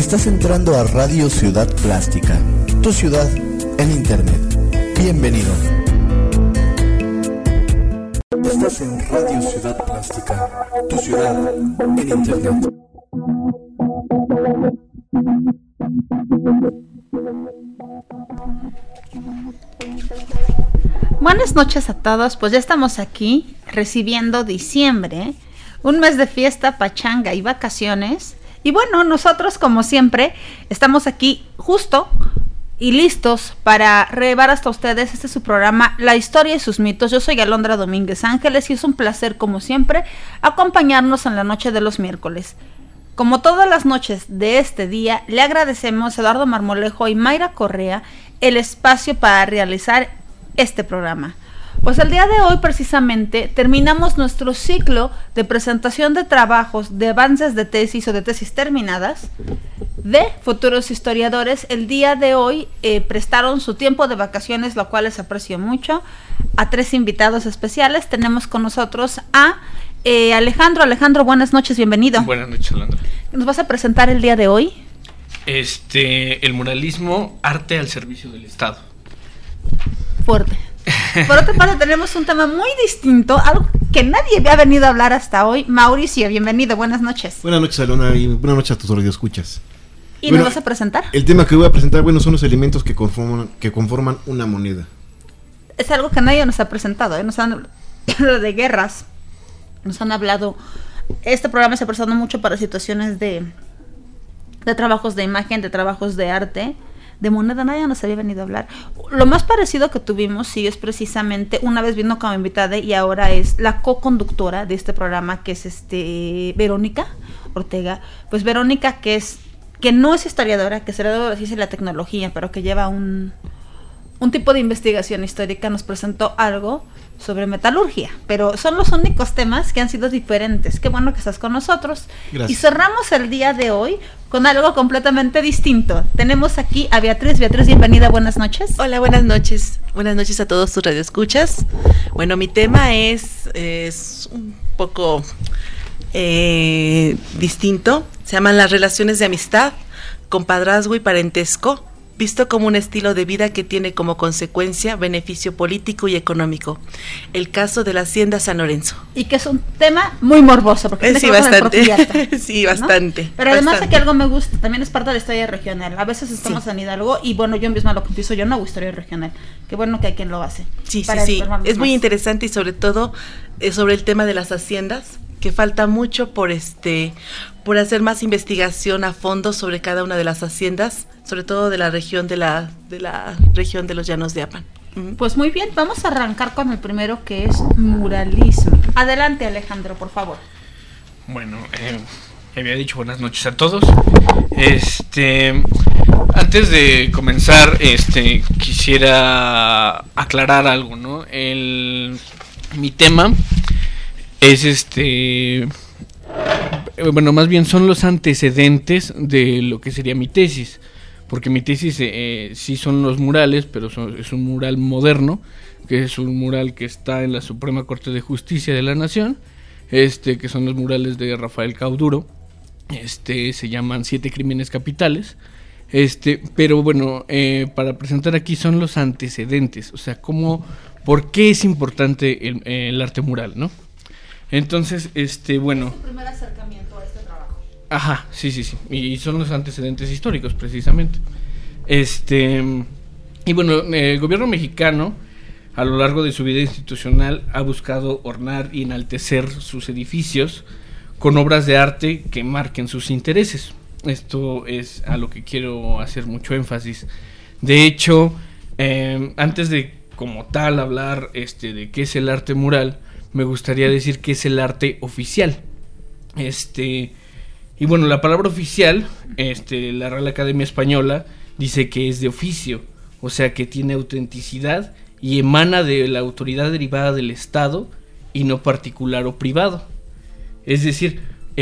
Estás entrando a Radio Ciudad Plástica, tu ciudad en Internet. Bienvenido. Estás en Radio Ciudad Plástica, tu ciudad en Internet. Buenas noches a todos, pues ya estamos aquí recibiendo diciembre, un mes de fiesta, pachanga y vacaciones. Y bueno, nosotros como siempre estamos aquí justo y listos para llevar hasta ustedes este su programa, La Historia y sus Mitos. Yo soy Alondra Domínguez Ángeles y es un placer como siempre acompañarnos en la noche de los miércoles. Como todas las noches de este día, le agradecemos a Eduardo Marmolejo y Mayra Correa el espacio para realizar este programa. Pues el día de hoy precisamente terminamos nuestro ciclo de presentación de trabajos, de avances de tesis o de tesis terminadas de futuros historiadores. El día de hoy prestaron su tiempo de vacaciones, lo cual les aprecio mucho, a 3 invitados especiales. Tenemos con nosotros a Alejandro. Alejandro, buenas noches, bienvenido. Buenas noches, Alondra. ¿Nos vas a presentar el día de hoy? El muralismo, arte al servicio del Estado. Fuerte. Por otra parte tenemos un tema muy distinto, algo que nadie había venido a hablar hasta hoy. Mauricio, bienvenido, buenas noches. Buenas noches, Alona, y buenas noches a tus radioescuchas. ¿Y nos vas a presentar? El tema que voy a presentar, son los elementos que conforman una moneda. Es algo que nadie nos ha presentado, nos han hablado de guerras, nos han hablado. Este programa se ha prestado mucho para situaciones de trabajos de imagen, de trabajos de arte. De moneda nadie nos había venido a hablar. Lo más parecido que tuvimos, sí, es precisamente una vez vino como invitada y ahora es la co-conductora de este programa, que es Verónica Ortega. Pues Verónica, que no es historiadora, que se le da la ciencia y la tecnología, pero que lleva un tipo de investigación histórica, nos presentó algo sobre metalurgia, pero son los únicos temas que han sido diferentes. Qué bueno que estás con nosotros. Gracias. Y cerramos el día de hoy con algo completamente distinto. Tenemos aquí a Beatriz. Beatriz, bienvenida, buenas noches. Hola, buenas noches. Buenas noches a todos tus radioescuchas. Bueno, mi tema es un poco distinto. Se llaman las relaciones de amistad, compadrazgo y parentesco, visto como un estilo de vida que tiene como consecuencia beneficio político y económico. El caso de la Hacienda San Lorenzo. Y que es un tema muy morboso, porque tiene sí, que ver con el bastante. porfiriato, Sí, bastante. ¿no? Pero además bastante. de que algo me gusta, también es parte de la historia regional. A veces estamos en Hidalgo y bueno, yo misma lo confieso, yo no hago historia regional. Qué bueno que hay quien lo hace. Sí. Es muy interesante y sobre todo sobre el tema de las haciendas, que falta mucho por hacer más investigación a fondo sobre cada una de las haciendas, sobre todo de la región de la región de los Llanos de Apan. Pues muy bien, vamos a arrancar con el primero, que es muralismo. Adelante, Alejandro, por favor. Bueno, había dicho buenas noches a todos. Antes de comenzar, quisiera aclarar algo, ¿no? Mi tema es más bien son los antecedentes de lo que sería mi tesis, porque mi tesis sí son los murales, pero es un mural moderno, que es un mural que está en la Suprema Corte de Justicia de la Nación, que son los murales de Rafael Cauduro, se llaman 7 crímenes capitales, pero bueno, para presentar aquí son los antecedentes, o sea, por qué es importante el arte mural, ¿no? Entonces, bueno. Es tu primer acercamiento a este trabajo. Ajá, sí. Y son los antecedentes históricos, precisamente. Y bueno, el gobierno mexicano, a lo largo de su vida institucional, ha buscado ornar y enaltecer sus edificios con obras de arte que marquen sus intereses. Esto es a lo que quiero hacer mucho énfasis. De hecho, antes de como tal hablar de qué es el arte mural, me gustaría decir que es el arte oficial. Y bueno, la palabra oficial, la Real Academia Española dice que es de oficio, o sea que tiene autenticidad y emana de la autoridad derivada del Estado y no particular o privado. Es decir,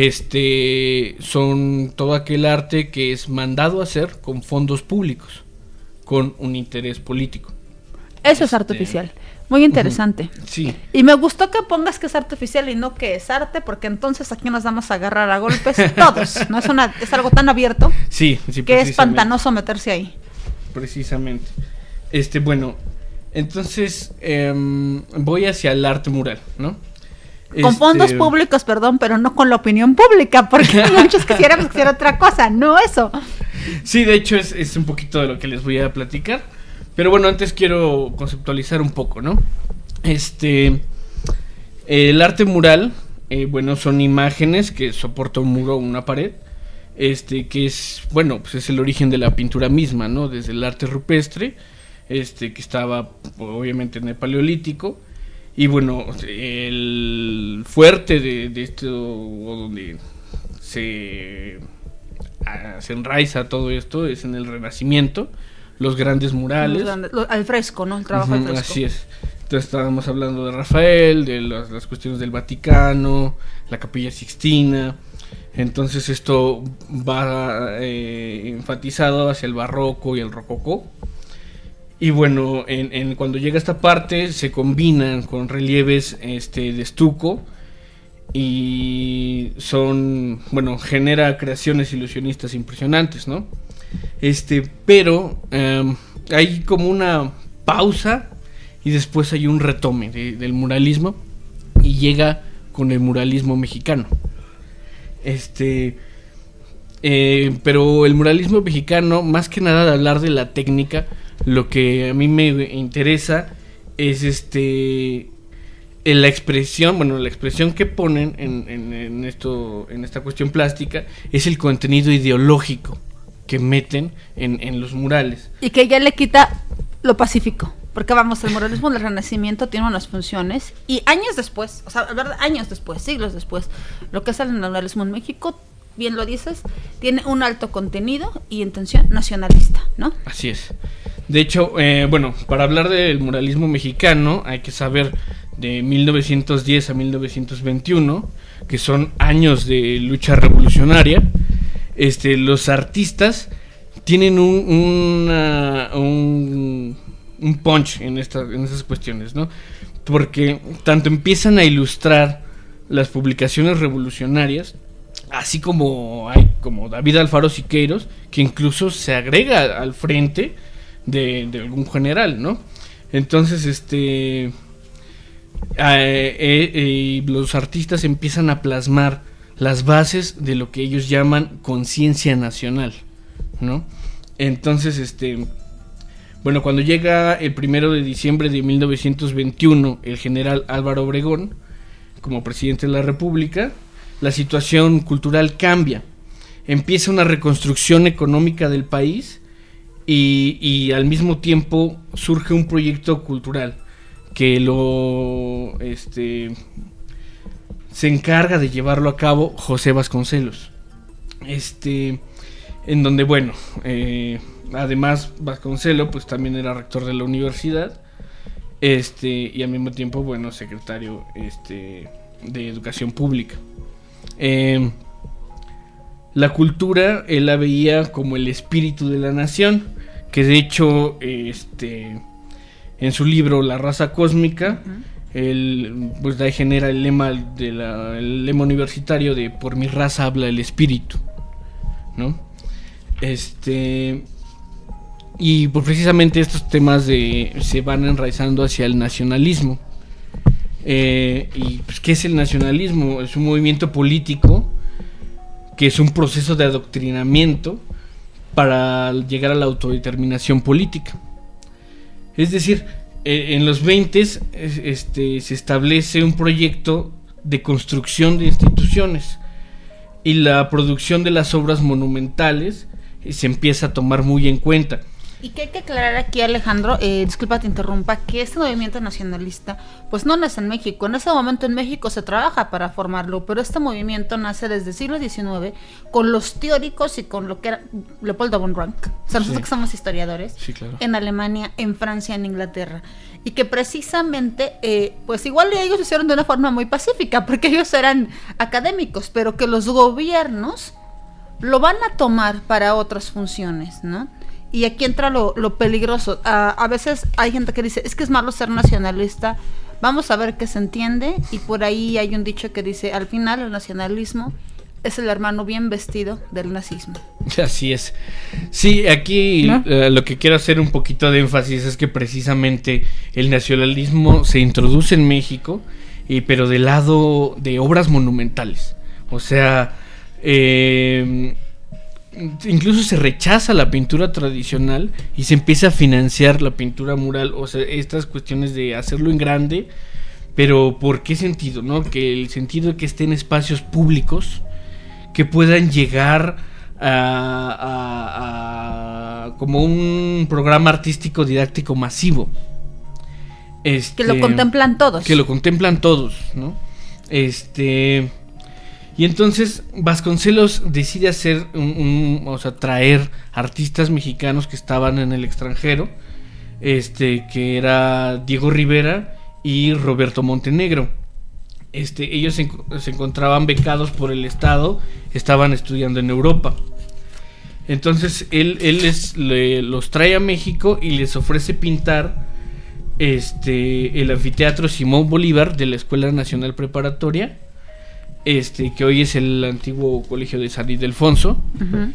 son todo aquel arte que es mandado a hacer con fondos públicos, con un interés político. Eso es arte oficial. Muy interesante. Sí. Y me gustó que pongas que es arte oficial y no que es arte, porque entonces aquí nos vamos a agarrar a golpes todos. No es algo tan abierto Sí, que es pantanoso meterse ahí. Precisamente. Bueno, entonces voy hacia el arte mural, ¿no? Con fondos públicos, perdón, pero no con la opinión pública, porque muchos quisiéramos que sea otra cosa, no eso. Sí, de hecho es un poquito de lo que les voy a platicar. Pero bueno, antes quiero conceptualizar un poco, ¿no? El arte mural, bueno, son imágenes que soporta un muro o una pared, que es, bueno, pues es el origen de la pintura misma, ¿no? Desde el arte rupestre, que estaba obviamente en el Paleolítico. Y bueno, el fuerte de esto, donde se enraiza todo esto, es en el Renacimiento, los grandes murales. Al fresco, ¿no? El trabajo al fresco. Así es. Entonces estábamos hablando de Rafael, de las cuestiones del Vaticano, la Capilla Sixtina. Entonces esto va enfatizado hacia el barroco y el rococó. Y bueno, cuando llega esta parte se combinan con relieves de estuco y genera creaciones ilusionistas impresionantes, ¿no? Pero hay como una pausa y después hay un retome del muralismo y llega con el muralismo mexicano. Pero el muralismo mexicano, más que nada de hablar de la técnica, lo que a mí me interesa es la expresión que ponen en esta cuestión plástica es el contenido ideológico que meten en los murales. Y que ya le quita lo pacífico. Porque vamos, el muralismo del Renacimiento tiene unas funciones y años después, siglos después, lo que es el muralismo en México, bien lo dices, tiene un alto contenido y intención nacionalista, ¿no? Así es. De hecho, para hablar del muralismo mexicano hay que saber de 1910 a 1921, que son años de lucha revolucionaria. Los artistas tienen un punch en esas cuestiones, ¿no? Porque tanto empiezan a ilustrar las publicaciones revolucionarias, así como hay como David Alfaro Siqueiros, que incluso se agrega al frente de algún general, ¿no? Entonces, los artistas empiezan a plasmar las bases de lo que ellos llaman conciencia nacional, ¿no? Entonces, cuando llega el 1 de diciembre de 1921 el general Álvaro Obregón como presidente de la República, la situación cultural cambia. Empieza una reconstrucción económica del país y al mismo tiempo surge un proyecto cultural que se encarga de llevarlo a cabo José Vasconcelos. En donde, además Vasconcelos pues también era rector de la universidad, y al mismo tiempo, secretario de Educación Pública. La cultura él la veía como el espíritu de la nación, que de hecho en su libro La raza cósmica, él pues ahí genera el lema el lema universitario de por mi raza habla el espíritu, ¿no? Y pues precisamente estos temas se van enraizando hacia el nacionalismo. Y pues, ¿qué es el nacionalismo? Es un movimiento político que es un proceso de adoctrinamiento para llegar a la autodeterminación política. Es decir, en los 20 se establece un proyecto de construcción de instituciones y la producción de las obras monumentales se empieza a tomar muy en cuenta. Y que hay que aclarar aquí, Alejandro, disculpa te interrumpa, que este movimiento nacionalista pues no nace en México. En ese momento en México se trabaja para formarlo, pero este movimiento nace desde el siglo XIX con los teóricos y con lo que era Leopoldo von Ranke, o sea, nosotros que somos historiadores, sí, claro, en Alemania, en Francia, en Inglaterra, y que precisamente pues igual ellos lo hicieron de una forma muy pacífica, porque ellos eran académicos, pero que los gobiernos lo van a tomar para otras funciones, ¿no? Y aquí entra lo peligroso. A veces hay gente que dice, es que es malo ser nacionalista. Vamos a ver qué se entiende. Y por ahí hay un dicho que dice, al final el nacionalismo es el hermano bien vestido del nazismo. Así es. Sí, aquí ¿no? Lo que quiero hacer un poquito de énfasis es que precisamente el nacionalismo se introduce en México, pero del lado de obras monumentales. O sea, incluso se rechaza la pintura tradicional y se empieza a financiar la pintura mural. O sea, estas cuestiones de hacerlo en grande, pero ¿por qué sentido? ¿No? Que el sentido de que esté en espacios públicos, que puedan llegar a como un programa artístico didáctico masivo. Que lo contemplan todos. Que lo contemplan todos, ¿no? Y entonces Vasconcelos decide hacer o sea, traer artistas mexicanos que estaban en el extranjero, que era Diego Rivera y Roberto Montenegro. Ellos se encontraban becados por el Estado, estaban estudiando en Europa. Entonces él los trae a México y les ofrece pintar el anfiteatro Simón Bolívar de la Escuela Nacional Preparatoria, que hoy es el antiguo colegio de San Ildefonso. Uh-huh.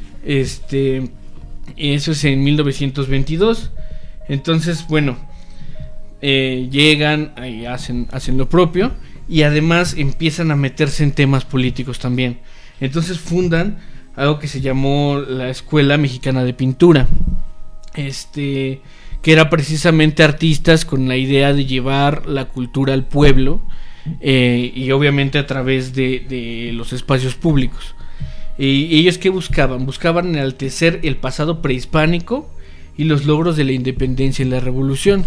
Eso es en 1922. Entonces, bueno, llegan y hacen lo propio. Y además empiezan a meterse en temas políticos también. Entonces fundan algo que se llamó la Escuela Mexicana de Pintura, que era precisamente artistas con la idea de llevar la cultura al pueblo, y obviamente a través de los espacios públicos. Y ellos ¿qué buscaban? Buscaban enaltecer el pasado prehispánico y los logros de la independencia y la revolución.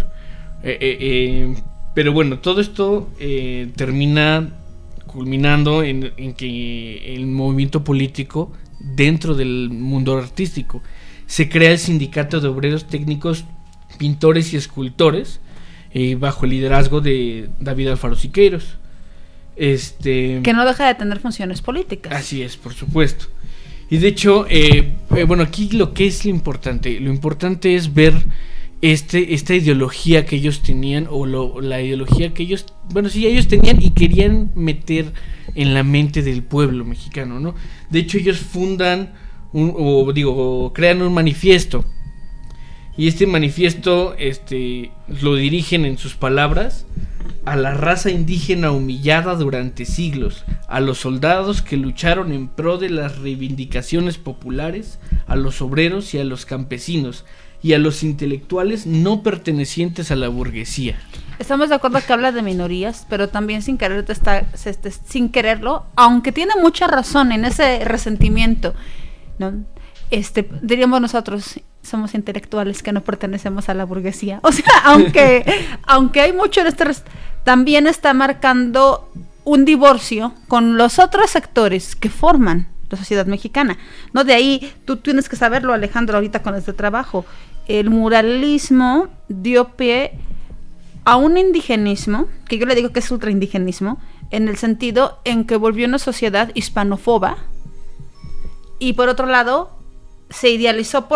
Pero bueno, todo esto termina culminando en que el movimiento político dentro del mundo artístico se crea el Sindicato de Obreros Técnicos, Pintores y Escultores, bajo el liderazgo de David Alfaro Siqueiros. Que no deja de tener funciones políticas. Así es, por supuesto. Y de hecho, bueno, aquí lo que es lo importante es ver esta ideología que ellos tenían, o la ideología que ellos, bueno, sí, ellos tenían y querían meter en la mente del pueblo mexicano, ¿no? De hecho, ellos fundan crean un manifiesto, y este manifiesto lo dirigen en sus palabras a la raza indígena humillada durante siglos, a los soldados que lucharon en pro de las reivindicaciones populares, a los obreros y a los campesinos, y a los intelectuales no pertenecientes a la burguesía. Estamos de acuerdo que habla de minorías, pero también sin quererlo, aunque tiene mucha razón en ese resentimiento, ¿no? Diríamos nosotros, somos intelectuales que no pertenecemos a la burguesía. O sea, aunque hay mucho en también está marcando un divorcio con los otros sectores que forman la sociedad mexicana, ¿no? De ahí tú tienes que saberlo, Alejandro, ahorita con este trabajo. El muralismo dio pie a un indigenismo, que yo le digo que es ultraindigenismo, en el sentido en que volvió una sociedad hispanofoba, y por otro lado se idealizó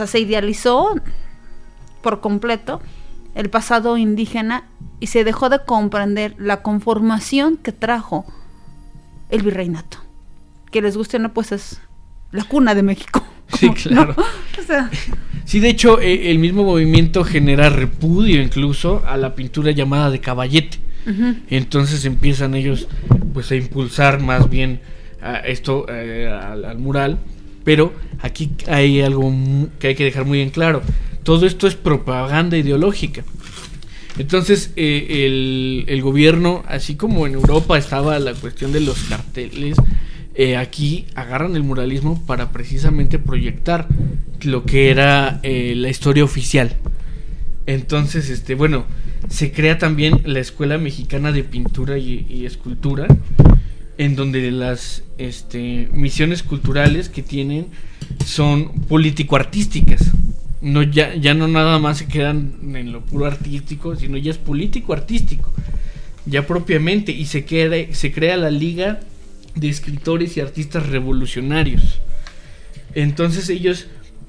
por completo el pasado indígena, y se dejó de comprender la conformación que trajo el virreinato. Que les guste o no, pues es la cuna de México. Sí, claro. ¿No? O sea, sí, de hecho, el mismo movimiento genera repudio incluso a la pintura llamada de caballete. Uh-huh. Entonces empiezan ellos pues a impulsar más bien al mural. Pero aquí hay algo que hay que dejar muy en claro. Todo esto es propaganda ideológica. Entonces el gobierno, así como en Europa estaba la cuestión de los carteles, aquí agarran el muralismo para precisamente proyectar lo que era la historia oficial. Entonces, bueno, se crea también la Escuela Mexicana de Pintura y Escultura, en donde las misiones culturales que tienen son político-artísticas. No, ya no nada más se quedan en lo puro artístico, sino ya es político-artístico, ya propiamente, y se crea la Liga de Escritores y Artistas Revolucionarios. Entonces ellos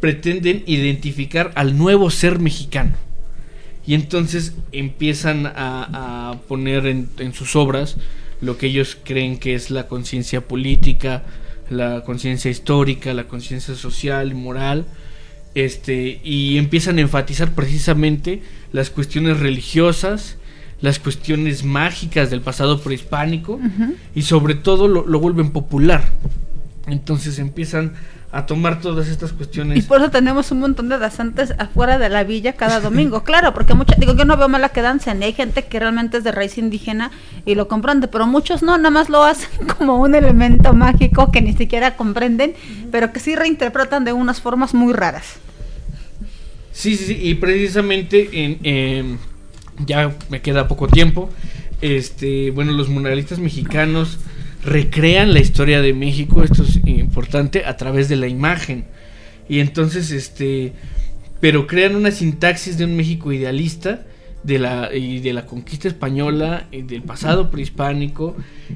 pretenden identificar al nuevo ser mexicano. Y entonces empiezan a poner en sus obras lo que ellos creen que es la conciencia política, la conciencia histórica, la conciencia social y moral, y empiezan a enfatizar precisamente las cuestiones religiosas, las cuestiones mágicas del pasado prehispánico, y sobre todo lo vuelven popular. Entonces empiezan a tomar todas estas cuestiones. Y por eso tenemos un montón de danzantes afuera de la villa cada domingo, claro, porque yo no veo mala que dancen, hay gente que realmente es de raíz indígena y lo comprende, pero muchos no, nada más lo hacen como un elemento mágico que ni siquiera comprenden, pero que sí reinterpretan de unas formas muy raras. Sí, y precisamente ya me queda poco tiempo. Los muralistas mexicanos recrean la historia de México, esto es importante, a través de la imagen. Y entonces pero crean una sintaxis de un México idealista de la conquista española, del pasado prehispánico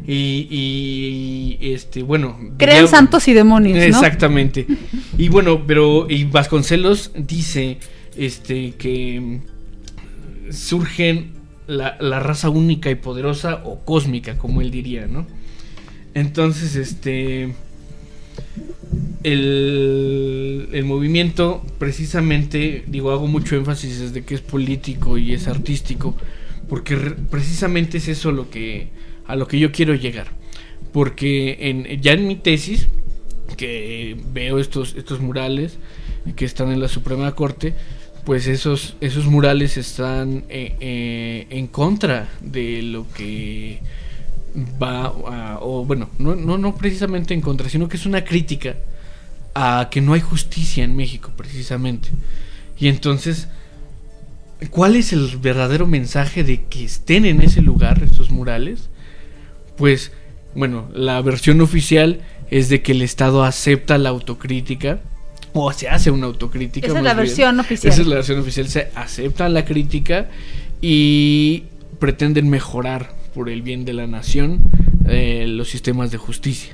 crean santos y demonios, ¿no? Exactamente. Y Vasconcelos dice que surgen la raza única y poderosa o cósmica, como él diría, ¿no? Entonces el movimiento, precisamente, hago mucho énfasis desde que es político y es artístico, porque precisamente es eso a lo que yo quiero llegar. Porque ya en mi tesis, que veo estos murales que están en la Suprema Corte, pues esos murales están en contra de lo que no precisamente en contra, sino que es una crítica a que no hay justicia en México, precisamente. Y entonces, ¿cuál es el verdadero mensaje de que estén en ese lugar estos murales? Pues, la versión oficial es de que el Estado acepta la autocrítica, o se hace una autocrítica. Esa es la versión oficial. Esa es la versión oficial, se acepta la crítica y pretenden mejorar por el bien de la nación los sistemas de justicia.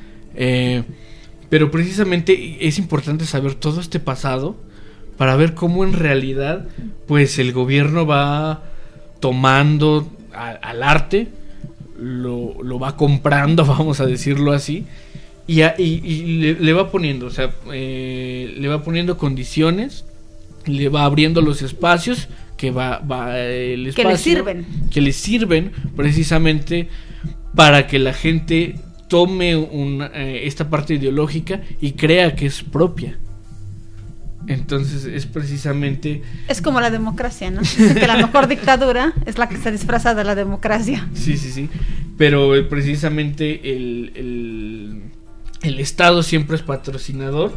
Pero precisamente es importante saber todo este pasado para ver cómo en realidad pues el gobierno va tomando al arte, lo va comprando, vamos a decirlo así, y le va poniendo, le va poniendo condiciones, le va abriendo los espacios que el espacio que le sirven precisamente para que la gente tome esta parte ideológica y crea que es propia. Entonces es precisamente... Es como la democracia, ¿no? Dice que la mejor dictadura es la que se disfraza de la democracia. Sí. Pero precisamente el Estado siempre es patrocinador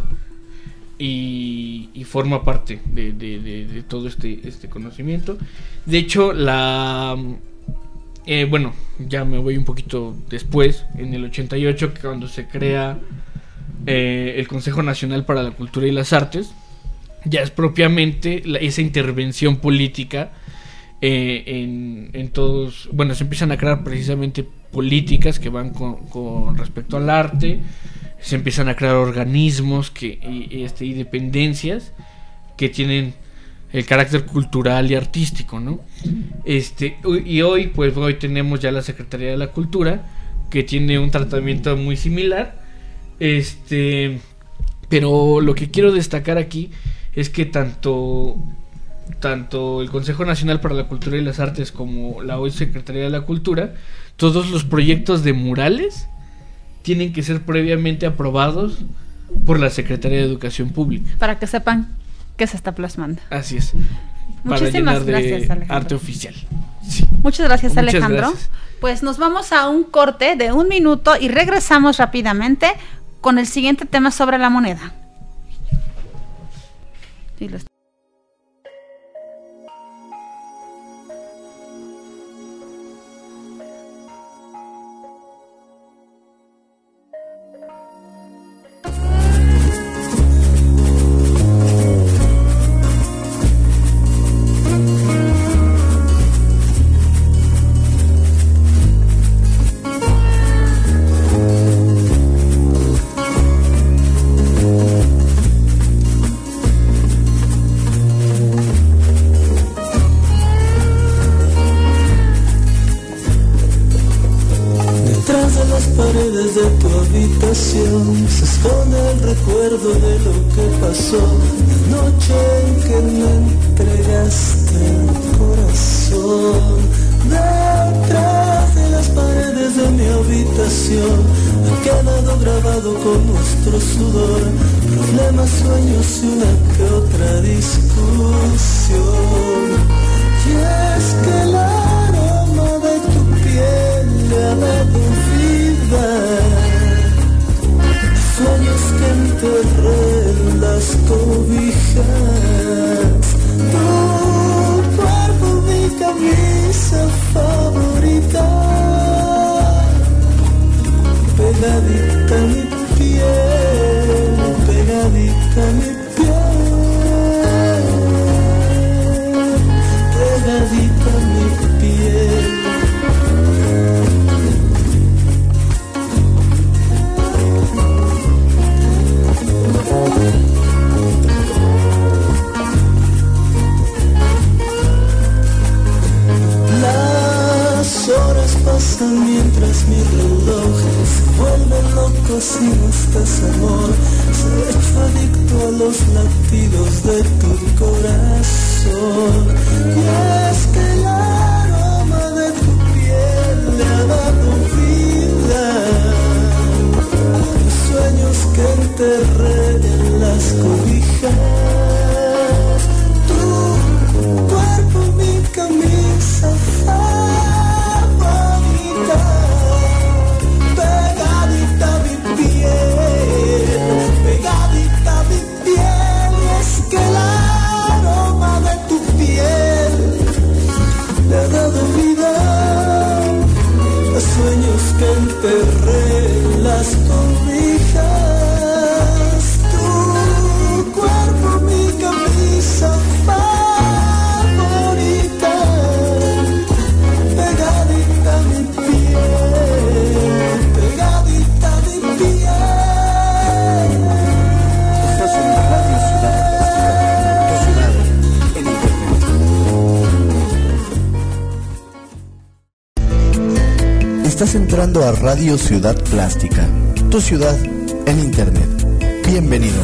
y forma parte de todo este conocimiento. De hecho, ya me voy un poquito después, en el 88, cuando se crea el Consejo Nacional para la Cultura y las Artes, ya es propiamente esa intervención política en todos, se empiezan a crear precisamente políticas que van con respecto al arte, se empiezan a crear organismos y dependencias que tienen el carácter cultural y artístico, ¿no? Y hoy tenemos ya la Secretaría de la Cultura, que tiene un tratamiento muy similar, pero lo que quiero destacar aquí es que tanto el Consejo Nacional para la Cultura y las Artes como la hoy Secretaría de la Cultura, todos los proyectos de murales tienen que ser previamente aprobados por la Secretaría de Educación Pública. Para que sepan qué se está plasmando. Así es. Muchísimas gracias, Alejandro. Arte oficial. Sí. Muchas gracias, Alejandro. Gracias. Pues nos vamos a un corte de 1 minuto y regresamos rápidamente con el siguiente tema sobre la moneda. Sí, habitación se esconde el recuerdo de lo que pasó la noche en que me entregaste el corazón. Detrás de las paredes de mi habitación ha quedado grabado con nuestro sudor problemas, sueños y una que otra discusión. Y es que el aroma de tu piel le ha dado vida, sueños que enterré en las cobijas. Tu cuerpo, mi camisa favorita, pegadita a mi piel, pegadita a mi piel, pegadita a mi piel. Las horas pasan mientras mis relojes se vuelven locos y no estás, amor. Se ha hecho adicto a los latidos de tu corazón. Y es que el aroma de tu piel le ha dado vida, los sueños que enterré en las cobijas. Tu cuerpo, mi camisa favorita, pegadita a mi piel, pegadita a mi piel. Y es que el aroma de tu piel le ha dado vida a sueños que enterré en las cobijas. Tu cuerpo, mi camisa favorita, pegadita a mi piel, pegadita a mi piel. Estás en Radio Ciudad Plástica, tu ciudad en internet. Estás entrando a Radio Ciudad Plástica, tu ciudad en internet. Bienvenido.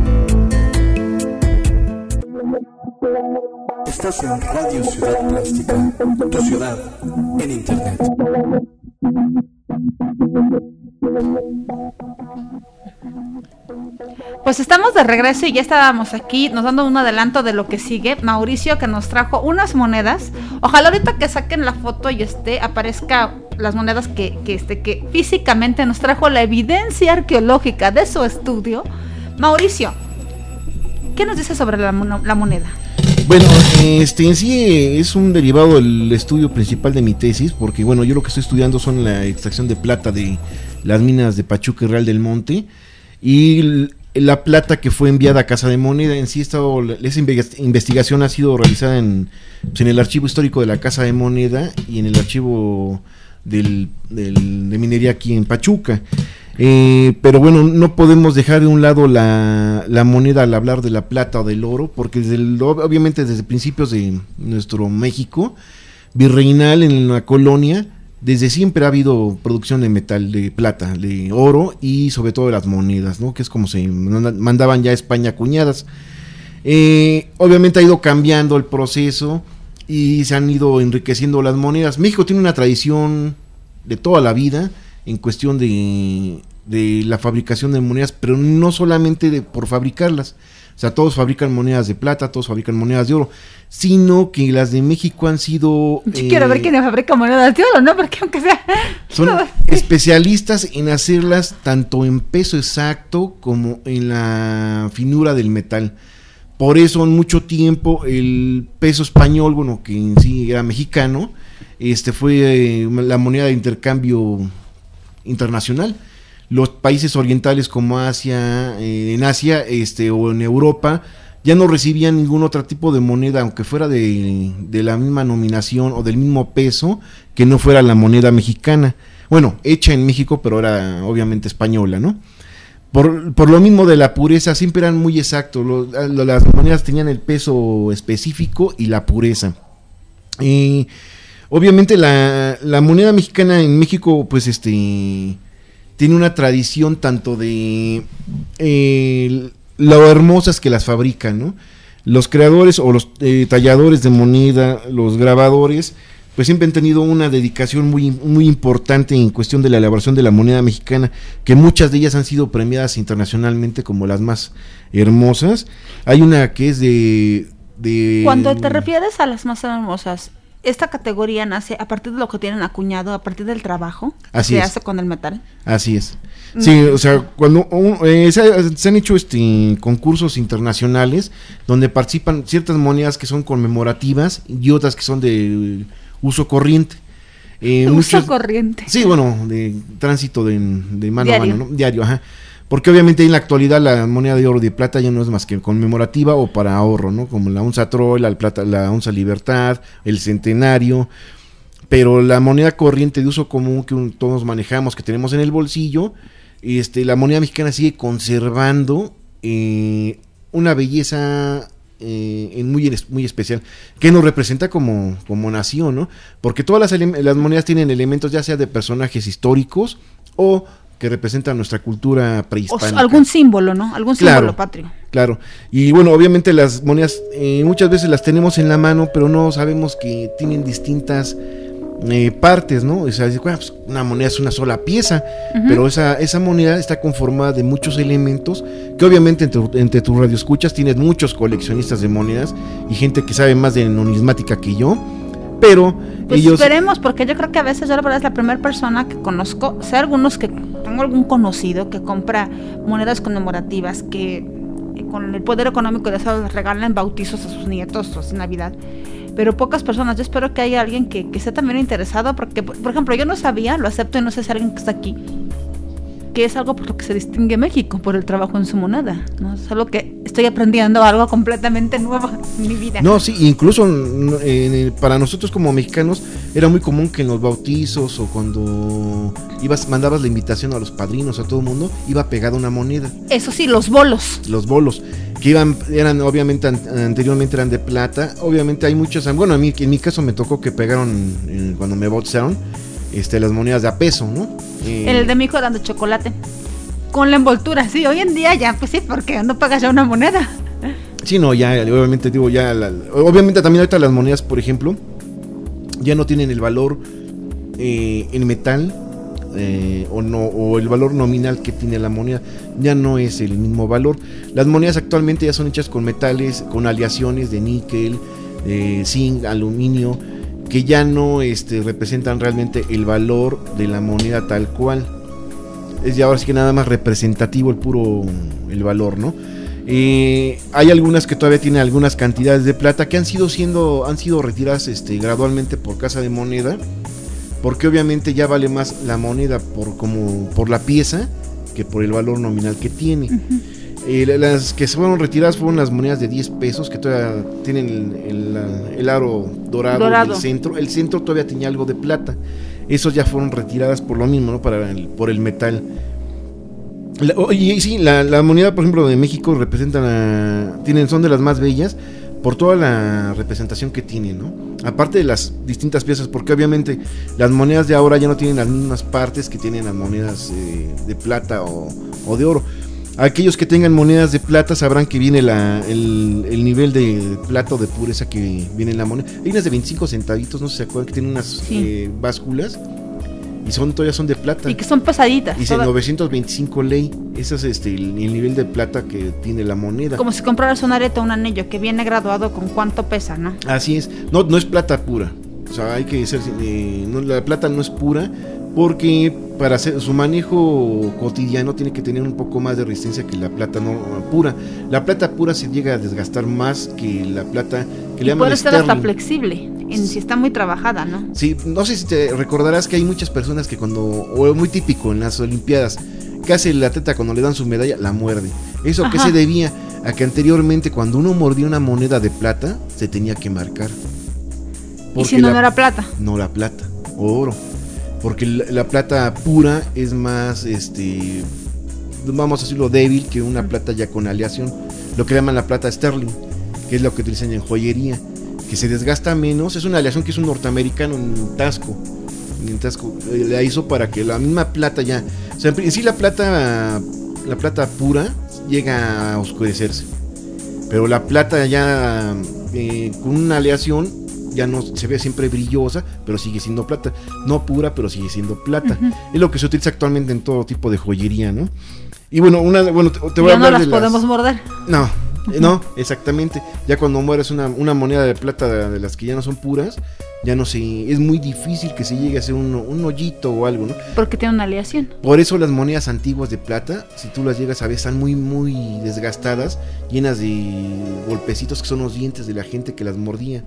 Estás en Radio Ciudad Plástica, tu ciudad en internet. Pues estamos de regreso y ya estábamos aquí nos dando un adelanto de lo que sigue. Mauricio, que nos trajo unas monedas. Ojalá ahorita que saquen la foto y aparezca las monedas que físicamente nos trajo la evidencia arqueológica de su estudio. Mauricio, ¿qué nos dice sobre la moneda? Bueno, en sí es un derivado del estudio principal de mi tesis, porque bueno, yo lo que estoy estudiando son la extracción de plata de las minas de Pachuca y Real del Monte, y la plata que fue enviada a Casa de Moneda. En sí esa investigación ha sido realizada en el archivo histórico de la Casa de Moneda y en el archivo de minería aquí en Pachuca. Pero bueno, no podemos dejar de un lado la moneda al hablar de la plata o del oro, porque obviamente desde principios de nuestro México virreinal, en la colonia, desde siempre ha habido producción de metal, de plata, de oro y sobre todo de las monedas, ¿no? Que es como se mandaban ya a España acuñadas. Obviamente ha ido cambiando el proceso y se han ido enriqueciendo las monedas. México tiene una tradición de toda la vida en cuestión de la fabricación de monedas, pero no solamente por fabricarlas. O sea, todos fabrican monedas de plata, todos fabrican monedas de oro, sino que las de México han sido... Yo quiero ver quién fabrica monedas de oro, ¿no? Porque aunque sea... Son especialistas en hacerlas tanto en peso exacto como en la finura del metal. Por eso en mucho tiempo el peso español, bueno, que en sí era mexicano, fue la moneda de intercambio internacional. Los países orientales como Asia, en Asia o en Europa, ya no recibían ningún otro tipo de moneda, aunque fuera de la misma nominación o del mismo peso, que no fuera la moneda mexicana. Bueno, hecha en México, pero era obviamente española, ¿no? Por lo mismo de la pureza, siempre eran muy exactos. Las monedas tenían el peso específico y la pureza. Obviamente la moneda mexicana en México, pues tiene una tradición tanto de lo hermosas que las fabrican, ¿no? Los creadores o los talladores de moneda, los grabadores, pues siempre han tenido una dedicación muy importante en cuestión de la elaboración de la moneda mexicana, que muchas de ellas han sido premiadas internacionalmente como las más hermosas. Hay una que es de Cuando te refieres a las más hermosas, ¿esta categoría nace a partir de lo que tienen acuñado, a partir del trabajo que se hace con el metal? Así es. Sí, o sea, cuando se han hecho concursos internacionales donde participan ciertas monedas que son conmemorativas y otras que son de uso corriente. Uso corriente. Sí, bueno, de tránsito de mano Diario. a mano, ¿no? Diario, ajá. Porque obviamente en la actualidad la moneda de oro y de plata ya no es más que conmemorativa o para ahorro, ¿no? Como la onza Troy, la onza Libertad, el centenario. Pero la moneda corriente de uso común que todos manejamos, que tenemos en el bolsillo, la moneda mexicana sigue conservando una belleza muy especial, que nos representa como nación, ¿no? Porque todas las monedas tienen elementos ya sea de personajes históricos o que representan nuestra cultura prehispánica. O algún símbolo, ¿no? Algún símbolo patrio. Claro, y bueno, obviamente las monedas muchas veces las tenemos en la mano, pero no sabemos que tienen distintas partes, ¿no? O sea, pues una moneda es una sola pieza, pero esa moneda está conformada de muchos elementos que obviamente entre tus radioescuchas tienes muchos coleccionistas de monedas y gente que sabe más de numismática que yo, pero pues ellos... esperemos, porque yo creo que a veces yo la verdad es la primera persona que conozco, sé algunos que tengo algún conocido que compra monedas conmemorativas que con el poder económico de eso les regalan bautizos a sus nietos o en Navidad, pero pocas personas. Yo espero que haya alguien que esté también interesado, porque por ejemplo yo no sabía, lo acepto y no sé si alguien que está aquí, que es algo por lo que se distingue México, por el trabajo en su moneda, ¿no? Es algo que estoy aprendiendo, algo completamente nuevo en mi vida. No, sí, incluso para nosotros como mexicanos era muy común que en los bautizos o cuando mandabas la invitación a los padrinos, a todo el mundo, iba pegada una moneda. Eso sí, los bolos. Los bolos, que eran obviamente anteriormente eran de plata. Obviamente hay muchos, bueno, en mi caso me tocó que pegaron cuando me bautizaron las monedas de a peso, ¿no? El de mi hijo eran de chocolate, con la envoltura, sí, hoy en día ya, pues sí, porque no pagas ya una moneda. Sí, no, ya, obviamente digo, obviamente también ahorita las monedas, por ejemplo, ya no tienen el valor en metal, o el valor nominal que tiene la moneda, ya no es el mismo valor. Las monedas actualmente ya son hechas con metales, con aleaciones de níquel, zinc, aluminio, que ya no representan realmente el valor de la moneda tal cual. Es ya ahora sí que nada más representativo el valor, ¿no? Hay algunas que todavía tienen algunas cantidades de plata que han sido retiradas gradualmente por casa de moneda, porque obviamente ya vale más la moneda por la pieza que por el valor nominal que tiene. Las que se fueron retiradas fueron las monedas de 10 pesos, que todavía tienen el aro dorado. El centro todavía tenía algo de plata. Esos ya fueron retiradas por lo mismo, ¿no? Por el metal. La moneda, por ejemplo, de México son de las más bellas por toda la representación que tienen, ¿no? Aparte de las distintas piezas, porque obviamente las monedas de ahora ya no tienen las mismas partes que tienen las monedas de plata o de oro. Aquellos que tengan monedas de plata sabrán que viene el nivel de plata o de pureza que viene en la moneda. Hay unas de 25 centavitos, no sé si se acuerdan, que tienen unas básculas y todavía son de plata. Y que son pesaditas. Dice 925 ley. Ese es el nivel de plata que tiene la moneda. Como si compraras un arete o un anillo que viene graduado con cuánto pesa, ¿no? Así es. No es plata pura. O sea, hay que decir, la plata no es pura, porque para hacer su manejo cotidiano tiene que tener un poco más de resistencia que la plata no pura. La plata pura se llega a desgastar más que la plata que le llaman puede ser sterling. hasta flexible, si está muy trabajada, ¿no? Sí, no sé si te recordarás que hay muchas personas que o muy típico en las Olimpiadas, que hace el atleta cuando le dan su medalla, la muerde. ¿Eso a qué se debía? A que anteriormente cuando uno mordía una moneda de plata, se tenía que marcar. ¿Y si no era plata? No era plata, oro. Porque la plata pura es más, vamos a decirlo, débil que una plata ya con aleación. Lo que llaman la plata sterling, que es lo que utilizan en joyería, que se desgasta menos. Es una aleación que es un norteamericano en Tasco. La hizo para que la misma plata ya O sea, en sí la plata pura llega a oscurecerse. Pero la plata ya con una aleación ya no se ve siempre brillosa, pero sigue siendo plata. No pura, pero sigue siendo plata. Uh-huh. Es lo que se utiliza actualmente en todo tipo de joyería, ¿no? Y bueno, te voy a hablar no las podemos morder. No, exactamente. Ya cuando mueres una moneda de plata de las que ya no son puras, ya no sé, es muy difícil que se llegue a hacer un hoyito o algo, ¿no? Porque tiene una aleación. Por eso las monedas antiguas de plata, si tú las llegas a ver, están muy, muy desgastadas, llenas de golpecitos que son los dientes de la gente que las mordía.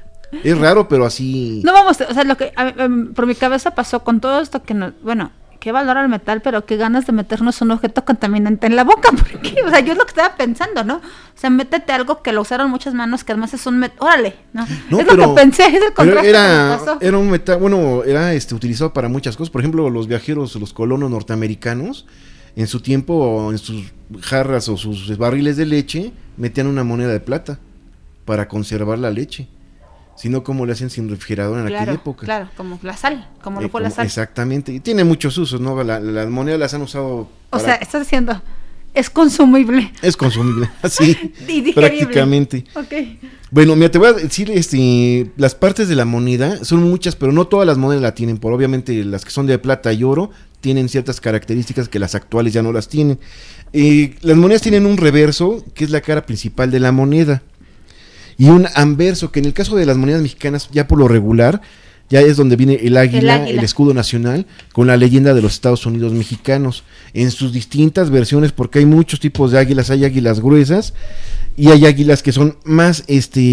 Es raro, pero así... No vamos, o sea, lo que por mi cabeza pasó con todo esto que no, bueno... qué valor al metal, pero qué ganas de meternos un objeto contaminante en la boca, porque, o sea, yo es lo que estaba pensando, ¿no? O sea, métete algo que lo usaron muchas manos, que además es un metal, órale, ¿no? Es lo que pensé, es el contraste que me pasó. Era un metal, bueno, era utilizado para muchas cosas, por ejemplo, los viajeros, los colonos norteamericanos, en su tiempo, en sus jarras o sus barriles de leche, metían una moneda de plata para conservar la leche. Sino como le hacen sin refrigerador en aquella época. Claro, como la sal, como lo fue la sal. Exactamente, y tiene muchos usos, ¿no? Las monedas las han usado para... O sea, estás diciendo, es consumible. Es consumible, así, prácticamente. Okay. Bueno, mira, te voy a decir, las partes de la moneda son muchas, pero no todas las monedas la tienen, obviamente las que son de plata y oro tienen ciertas características que las actuales ya no las tienen. Las monedas tienen un reverso, que es la cara principal de la moneda. Y un anverso, que en el caso de las monedas mexicanas, ya por lo regular, ya es donde viene el águila, el escudo nacional, con la leyenda de los Estados Unidos mexicanos, en sus distintas versiones, porque hay muchos tipos de águilas, hay águilas gruesas, y hay águilas que son más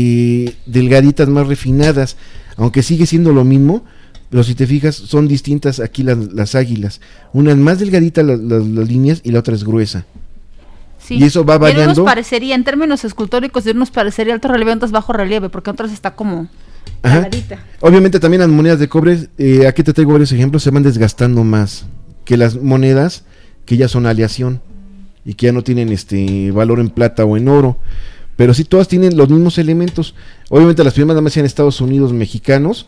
delgaditas, más refinadas, aunque sigue siendo lo mismo, pero si te fijas, son distintas aquí las águilas, una es más delgadita las líneas, y la otra es gruesa. Sí. Y eso va variando. Nos parecería, en términos escultóricos, nos parecería alto relieve, entonces bajo relieve, porque otras está como pegadita. Obviamente también las monedas de cobre, aquí te traigo varios ejemplos, se van desgastando más que las monedas que ya son aleación y que ya no tienen valor en plata o en oro, pero sí todas tienen los mismos elementos. Obviamente las primeras nada más eran Estados Unidos mexicanos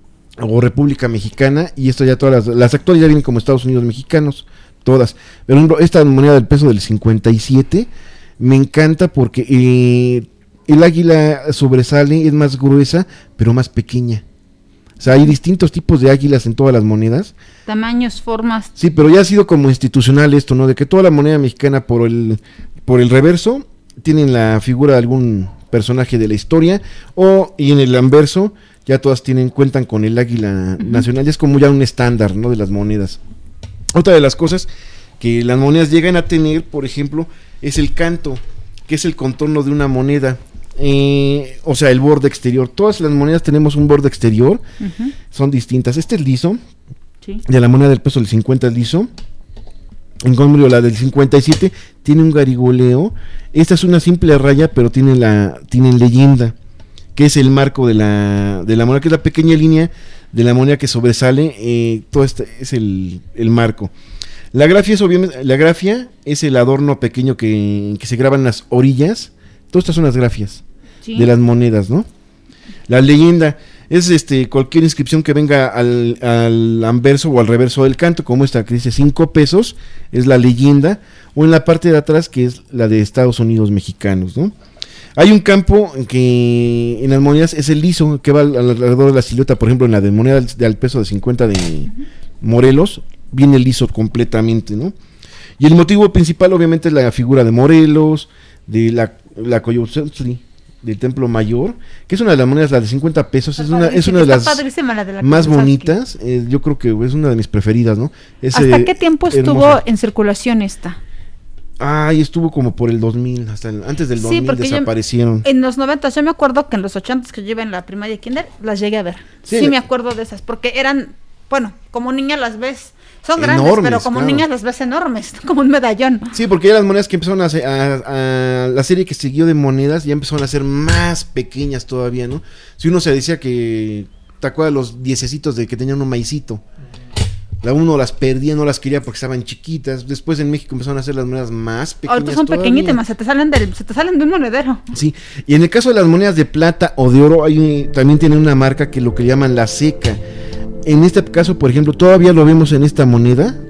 o República Mexicana, y esto ya todas las actuales ya vienen como Estados Unidos mexicanos. Todas, pero esta moneda del peso del 57 me encanta porque el águila sobresale, es más gruesa, pero más pequeña. O sea, hay distintos tipos de águilas en todas las monedas. Tamaños, formas. Sí, pero ya ha sido como institucional esto, ¿no? De que toda la moneda mexicana por el reverso tienen la figura de algún personaje de la historia, y en el anverso ya todas cuentan con el águila nacional, ya es como ya un estándar, ¿no? De las monedas. Otra de las cosas que las monedas llegan a tener, por ejemplo, es el canto, que es el contorno de una moneda, o sea, el borde exterior. Todas las monedas tenemos un borde exterior, son distintas. Este es liso, sí. De la moneda del peso del 50 es liso. En cambio, la del 57 tiene un garigoleo. Esta es una simple raya, pero tiene leyenda, que es el marco de la moneda, que es la pequeña línea de la moneda que sobresale. Todo este es el marco. La grafia es el adorno pequeño que se graba en las orillas. Todas estas son las grafias, sí, de las monedas, ¿no? La leyenda es cualquier inscripción que venga al anverso o al reverso del canto, como esta que dice 5 pesos, es la leyenda, o en la parte de atrás, que es la de Estados Unidos mexicanos, ¿no? Hay un campo que en las monedas es el liso, que va alrededor de la silueta. Por ejemplo, en la de moneda al peso de 50 de Morelos, viene liso completamente, ¿no? Y el motivo principal, obviamente, es la figura de Morelos, de la Coyotl, del Templo Mayor, que es una de las monedas, la de 50 pesos, es una de las más bonitas. Yo creo que es una de mis preferidas, ¿no? ¿Hasta qué tiempo estuvo en circulación esta? Y estuvo como por el 2000, antes del 2000 desaparecieron. En los 90, yo me acuerdo que en los 80 que yo iba en la primaria kinder, las llegué a ver. Sí, me acuerdo de esas, porque eran, bueno, como niña las ves, son enormes, grandes, pero como niñas las ves enormes, como un medallón. Sí, porque ya las monedas que empezaron la serie que siguió de monedas, ya empezaron a ser más pequeñas todavía, ¿no? Si uno se decía que, ¿te acuerdas los 10citos de que tenían un maicito? Uno las perdía, no las quería porque estaban chiquitas. Después en México empezaron a hacer las monedas más pequeñas. Ahorita son pequeñísimas, se te salen de un monedero. Sí, y en el caso de las monedas de plata o de oro, también tienen una marca que lo que llaman la seca. En este caso, por ejemplo, todavía lo vemos en esta moneda,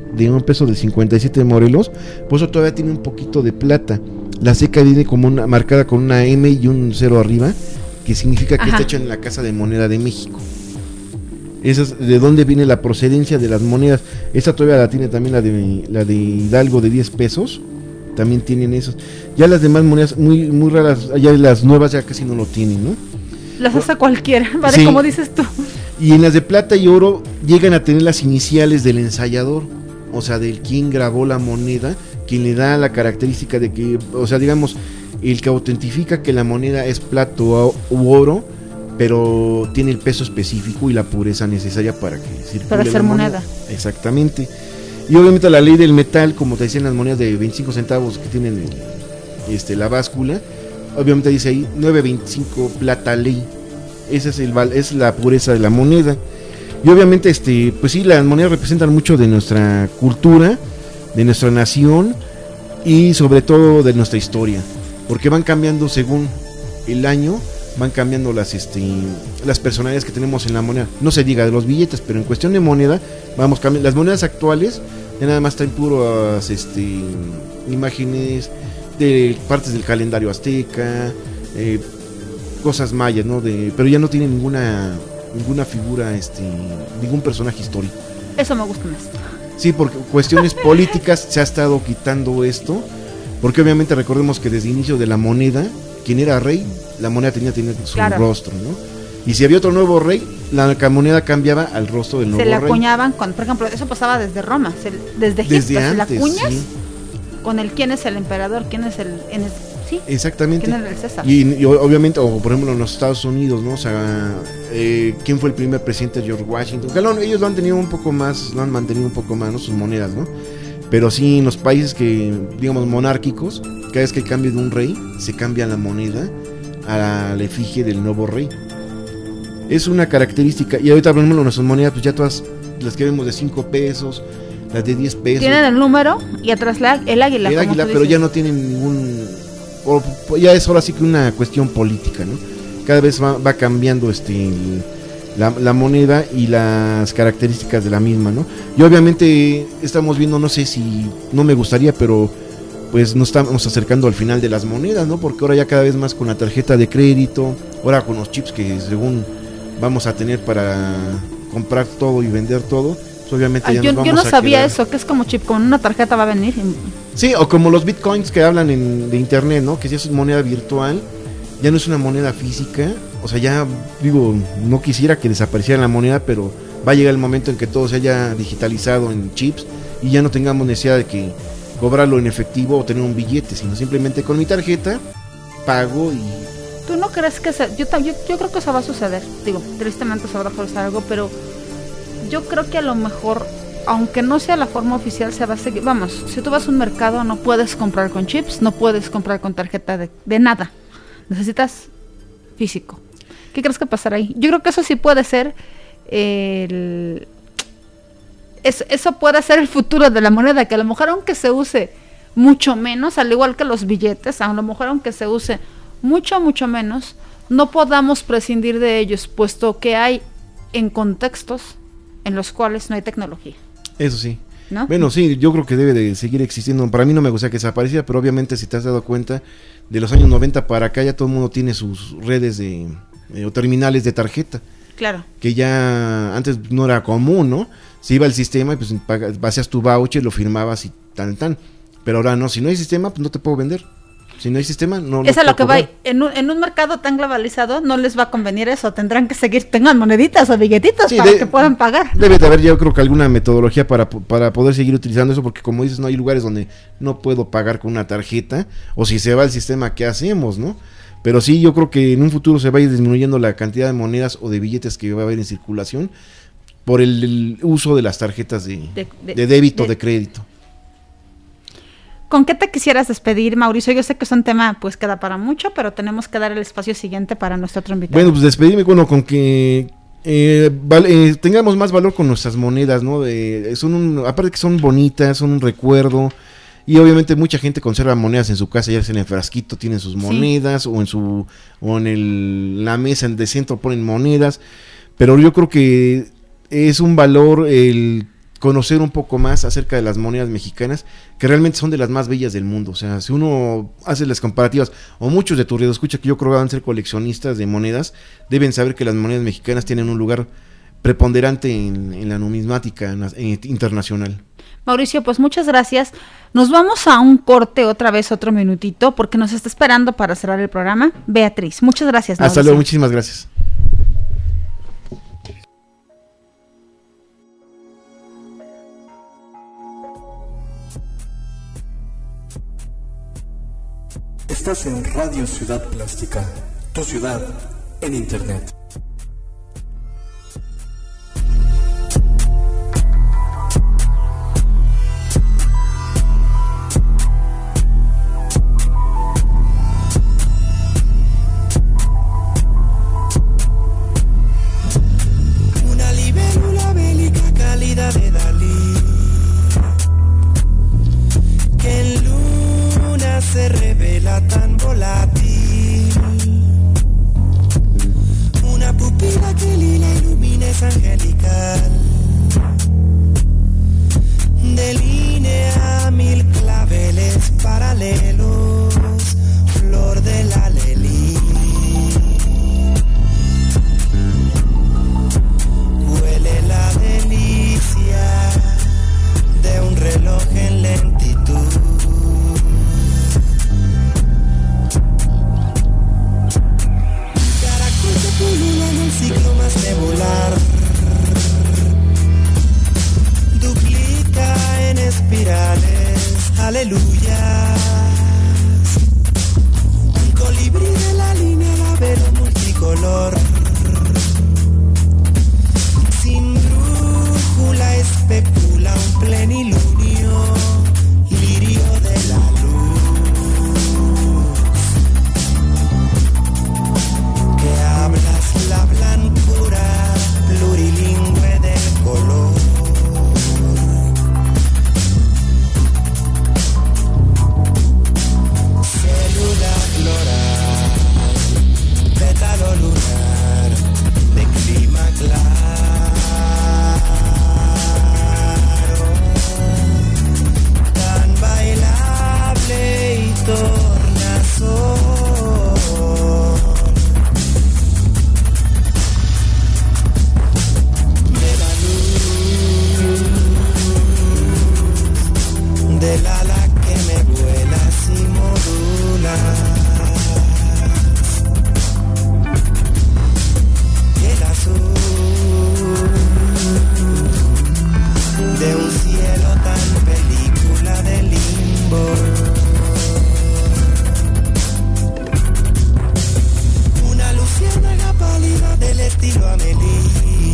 de $1 de 57 de Morelos, pues eso todavía tiene un poquito de plata. La seca viene como una marcada con una M y un 0 arriba, que significa que está hecha en la Casa de Moneda de México. Esa es de dónde viene la procedencia de las monedas. Esa todavía la tiene también la de Hidalgo de 10 pesos. También tienen esos. Ya las demás monedas muy muy raras, ya las nuevas ya casi no lo tienen, ¿no? Las hace cualquiera, ¿vale? Sí. Como dices tú. Y en las de plata y oro llegan a tener las iniciales del ensayador, o sea, del quien grabó la moneda, quien le da la característica de que, o sea, digamos, el que autentifica que la moneda es plata u oro, pero tiene el peso específico y la pureza necesaria para que circule Para hacer la moneda. Exactamente. Y obviamente la ley del metal, como te decían las monedas de 25 centavos que tienen la báscula, obviamente dice ahí 9.25 plata ley. Esa es la pureza de la moneda. Y obviamente pues sí, las monedas representan mucho de nuestra cultura, de nuestra nación y sobre todo de nuestra historia, porque van cambiando según el año, van cambiando las personalidades que tenemos en la moneda. No se diga de los billetes, pero en cuestión de moneda vamos cambiando. Las monedas actuales ya nada más traen puras imágenes de partes del calendario azteca, cosas mayas, ¿no? Pero ya no tienen ninguna figura, ningún personaje histórico. Eso me gusta más. Sí, porque cuestiones políticas se ha estado quitando esto, porque obviamente recordemos que desde el inicio de la moneda, quien era rey, la moneda tenía su rostro, ¿no? Y si había otro nuevo rey, la moneda cambiaba al rostro del nuevo rey. Se la acuñaban con, por ejemplo, eso pasaba desde Roma, desde Egipto, desde antes, se la acuñas sí. Con el quién es el emperador, quién es sí. Exactamente. ¿Quién era el César? Y obviamente, o por ejemplo en los Estados Unidos, ¿no? O sea, ¿quién fue el primer presidente? George Washington. Claro, ellos lo han tenido un poco más, lo han mantenido un poco más, ¿no? Sus monedas, ¿no? Pero sí, en los países que, digamos, monárquicos, cada vez que cambia de un rey, se cambia la moneda a la efigie del nuevo rey. Es una característica. Y ahorita, por ejemplo, nuestras monedas, pues ya todas las que vemos de 5 pesos, las de 10 pesos. Tienen el número y atrás el águila. El águila, pero ya no tienen ningún... ya es ahora sí que una cuestión política, ¿no? Cada vez va cambiando la moneda y las características de la misma, ¿no? Y obviamente estamos viendo, no sé si, no me gustaría, pero pues nos estamos acercando al final de las monedas, ¿no? Porque ahora ya cada vez más con la tarjeta de crédito, ahora con los chips que según vamos a tener para comprar todo y vender todo, pues obviamente ya nos vamos a yo no sabía quedar. eso, que es como chip, con una tarjeta va a venir. Sí, o como los bitcoins que hablan de internet, ¿no? Que si es moneda virtual, ya no es una moneda física. O sea, ya digo, no quisiera que desapareciera la moneda, pero va a llegar el momento en que todo se haya digitalizado en chips y ya no tengamos necesidad de que cobrarlo en efectivo o tener un billete, sino simplemente con mi tarjeta pago y... ¿Tú no crees que yo creo que eso va a suceder? Digo, tristemente se va a forzar algo, pero yo creo que a lo mejor, aunque no sea la forma oficial, se va a seguir. Vamos, si tú vas a un mercado no puedes comprar con chips, no puedes comprar con tarjeta de nada. Necesitas físico. ¿Qué crees que pasará ahí? Yo creo que eso sí puede ser eso puede ser el futuro de la moneda, que a lo mejor aunque se use mucho menos, al igual que los billetes, a lo mejor aunque se use mucho menos, no podamos prescindir de ellos, puesto que hay en contextos en los cuales no hay tecnología. Eso sí. ¿No? Bueno, sí, yo creo que debe de seguir existiendo. Para mí no me gustaría que desapareciera, pero obviamente si te has dado cuenta, de los años 90 para acá ya todo el mundo tiene sus redes o terminales de tarjeta. Claro. Que ya antes no era común, ¿no? Se iba al sistema y pues vacías tu voucher, lo firmabas y tan. Pero ahora no, si no hay sistema, pues no te puedo vender. Si no hay sistema, no. Es a lo que va. En un mercado tan globalizado no les va a convenir eso. Tendrán que tengan moneditas o billetitos para que puedan pagar. Debe de haber, yo creo que alguna metodología para poder seguir utilizando eso, porque como dices, no hay lugares donde no puedo pagar con una tarjeta, o si se va el sistema, ¿qué hacemos, no? Pero sí, yo creo que en un futuro se va a ir disminuyendo la cantidad de monedas o de billetes que va a haber en circulación por el uso de las tarjetas de débito, de crédito. ¿Con qué te quisieras despedir, Mauricio? Yo sé que es un tema pues que da para mucho, pero tenemos que dar el espacio siguiente para nuestro otro invitado. Bueno, pues despedirme con que tengamos más valor con nuestras monedas, ¿no? Aparte que son bonitas, son un recuerdo, y obviamente mucha gente conserva monedas en su casa, ya sea en el frasquito tienen sus monedas, sí, o en la mesa de centro ponen monedas, pero yo creo que es un valor el conocer un poco más acerca de las monedas mexicanas, que realmente son de las más bellas del mundo. O sea, si uno hace las comparativas, o muchos de tu radio escucha que yo creo que van a ser coleccionistas de monedas, deben saber que las monedas mexicanas tienen un lugar preponderante en la numismática internacional. Mauricio, pues muchas gracias. Nos vamos a un corte otra vez, otro minutito, porque nos está esperando para cerrar el programa Beatriz. Muchas gracias, Mauricio. Hasta luego, muchísimas gracias. Estás en Radio Ciudad Plástica, tu ciudad en Internet. Una libélula bélica cálida de Dalí, que en luna se revela tan volátil. Una pupila que lila ilumina es angelical. Delinea 1000 claveles paralelos, flor de la lelí. Huele la delicia de un reloj en lentitud. Caracol que pulula en un ciclo más nebular, duplica en espirales, aleluyas. Un colibrí de la línea labelo multicolor, sin brújula especula un plenilunio, lirio de la luz. Que hablas la blancura plurilingüe del color. Célula floral, pétalo lunar, de clima claro, tan bailable y tornasol. De la luz, del ala que me vuela sin modula. Y el azul de un cielo tan película de limbo. Una luciérnaga pálida del estilo Amélie,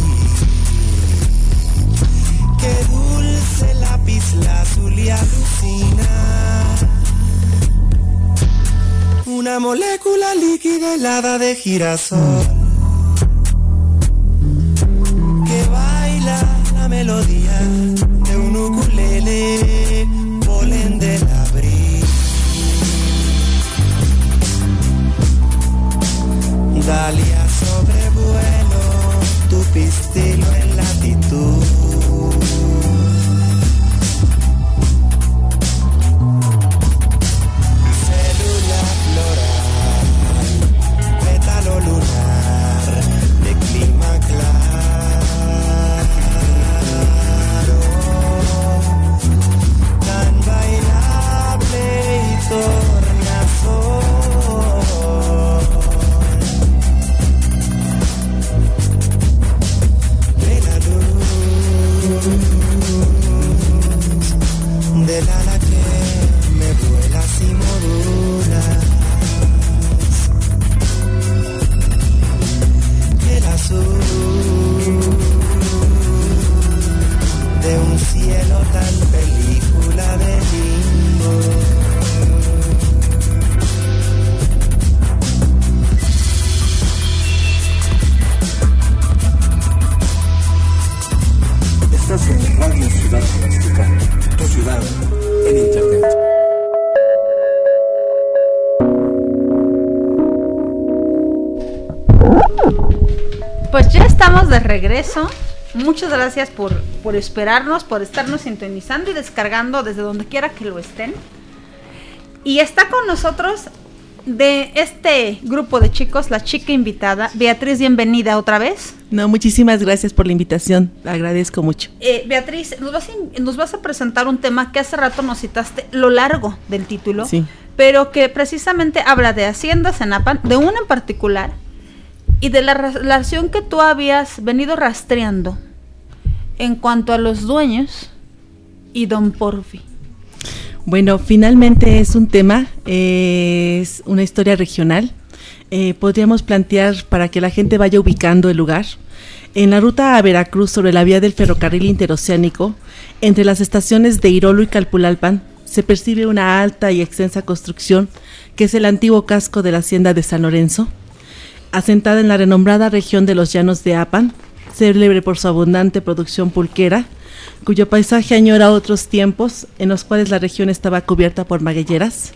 que dulce lápiz lazuli alucina. Una molécula líquida helada de girasol, que baila la melodía de un ukulele, polen del abril. Dalia sobrevuelo, tu pistilo en latitud. Célula floral, pétalo lunar, de clima claro, tan bailable y tornasol. De la luz, del ala que me vuela sin modulas. El azul de un cielo tan película de limbo. Estás en Radio Ciudad Plástica, tu ciudad en Internet. Pues ya estamos de regreso. muchas gracias por esperarnos, por estarnos sintonizando y descargando desde donde quiera que lo estén. Y está con nosotros de este grupo de chicos, la chica invitada. Beatriz, bienvenida otra vez. No, muchísimas gracias por la invitación, agradezco mucho. Beatriz, nos vas a presentar un tema que hace rato nos citaste, lo largo del título, Sí. pero que precisamente habla de haciendas en Apan, de una en particular, y de la relación que tú habías venido rastreando en cuanto a los dueños y don Porfi. Bueno, finalmente es un tema, es una historia regional. Podríamos plantear para que la gente vaya ubicando el lugar. En la ruta a Veracruz, sobre la vía del ferrocarril interoceánico, entre las estaciones de Irolo y Calpulalpan, se percibe una alta y extensa construcción que es el antiguo casco de la hacienda de San Lorenzo, asentada en la renombrada región de los Llanos de Apan, célebre por su abundante producción pulquera, cuyo paisaje añora otros tiempos en los cuales la región estaba cubierta por magueyeras.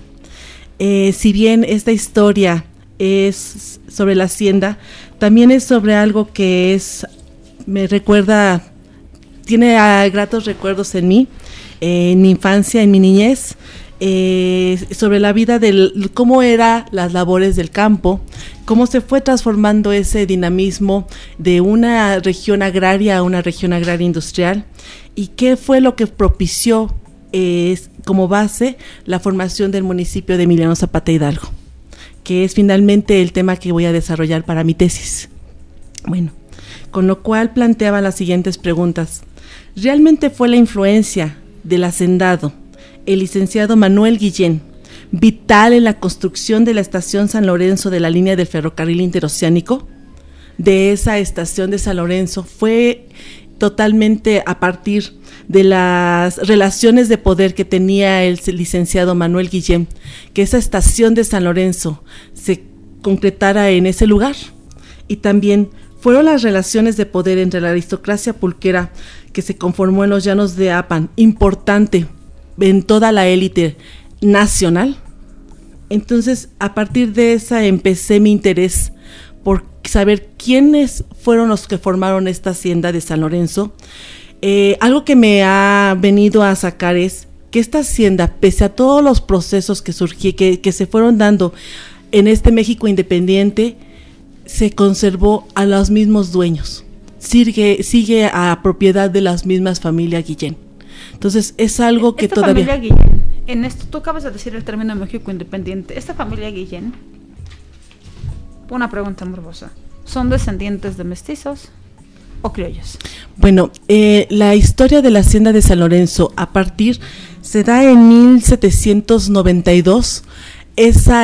Si bien esta historia es sobre la hacienda, también es sobre algo que me recuerda, tiene gratos recuerdos en mí, en mi infancia, en mi niñez, sobre la vida cómo eran las labores del campo, cómo se fue transformando ese dinamismo de una región agraria a una región agraria industrial, y qué fue lo que propició como base la formación del municipio de Emiliano Zapata Hidalgo, que es finalmente el tema que voy a desarrollar para mi tesis. Bueno, con lo cual planteaba las siguientes preguntas. ¿Realmente fue la influencia del hacendado, el licenciado Manuel Guillén, vital en la construcción de la estación San Lorenzo de la línea del ferrocarril interoceánico? De esa estación de San Lorenzo fue totalmente a partir de las relaciones de poder que tenía el licenciado Manuel Guillén, que esa estación de San Lorenzo se concretara en ese lugar. Y también fueron las relaciones de poder entre la aristocracia pulquera que se conformó en los Llanos de Apan, importante en toda la élite nacional. Entonces, a partir de esa empecé mi interés por saber quiénes fueron los que formaron esta hacienda de San Lorenzo. Algo que me ha venido a sacar es que esta hacienda, pese a todos los procesos que se fueron dando en este México independiente, se conservó a los mismos dueños, sigue a propiedad de las mismas familias Guillén. Entonces es algo que esta todavía... familia Guillén, en esto tú acabas de decir el término México independiente, esta familia Guillén, una pregunta morbosa, ¿son descendientes de mestizos o criollos? Bueno, la historia de la hacienda de San Lorenzo se da en 1792. Esta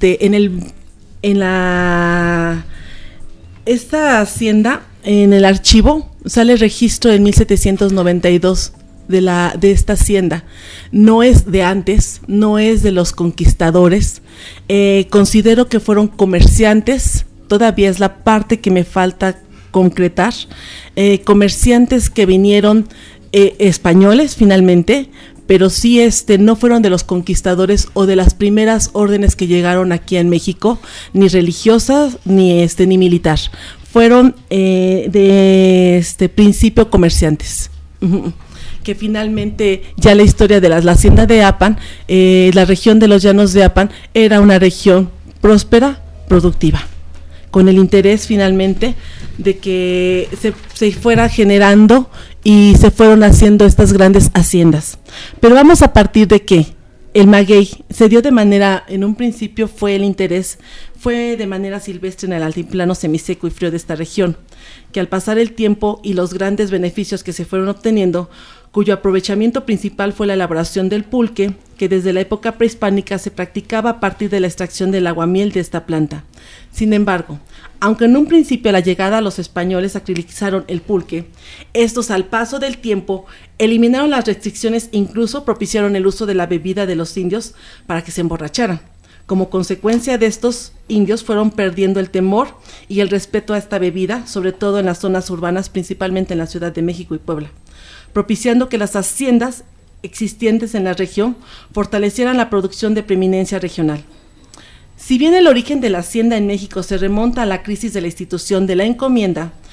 hacienda, en el archivo sale registro en 1792 de esta hacienda. No es de antes, no es de los conquistadores. Considero que fueron comerciantes, todavía es la parte que me falta concretar, comerciantes que vinieron españoles finalmente, pero sí no fueron de los conquistadores o de las primeras órdenes que llegaron aquí en México, ni religiosas ni militar. Fueron de principio comerciantes. Que finalmente ya la historia de la hacienda de Apan, la región de los Llanos de Apan era una región próspera, productiva, con el interés finalmente de que se fuera generando y se fueron haciendo estas grandes haciendas. Pero vamos a partir de que el maguey se dio en un principio fue de manera silvestre en el altiplano semiseco y frío de esta región, que al pasar el tiempo y los grandes beneficios que se fueron obteniendo, cuyo aprovechamiento principal fue la elaboración del pulque, que desde la época prehispánica se practicaba a partir de la extracción del aguamiel de esta planta. Sin embargo, aunque en un principio a la llegada los españoles acrilizaron el pulque, estos al paso del tiempo eliminaron las restricciones e incluso propiciaron el uso de la bebida de los indios para que se emborracharan. Como consecuencia de estos indios fueron perdiendo el temor y el respeto a esta bebida, sobre todo en las zonas urbanas, principalmente en la Ciudad de México y Puebla, propiciando que las haciendas existentes en la región fortalecieran la producción de preeminencia regional. Si bien el origen de la hacienda en México se remonta a la crisis de la institución de la encomienda,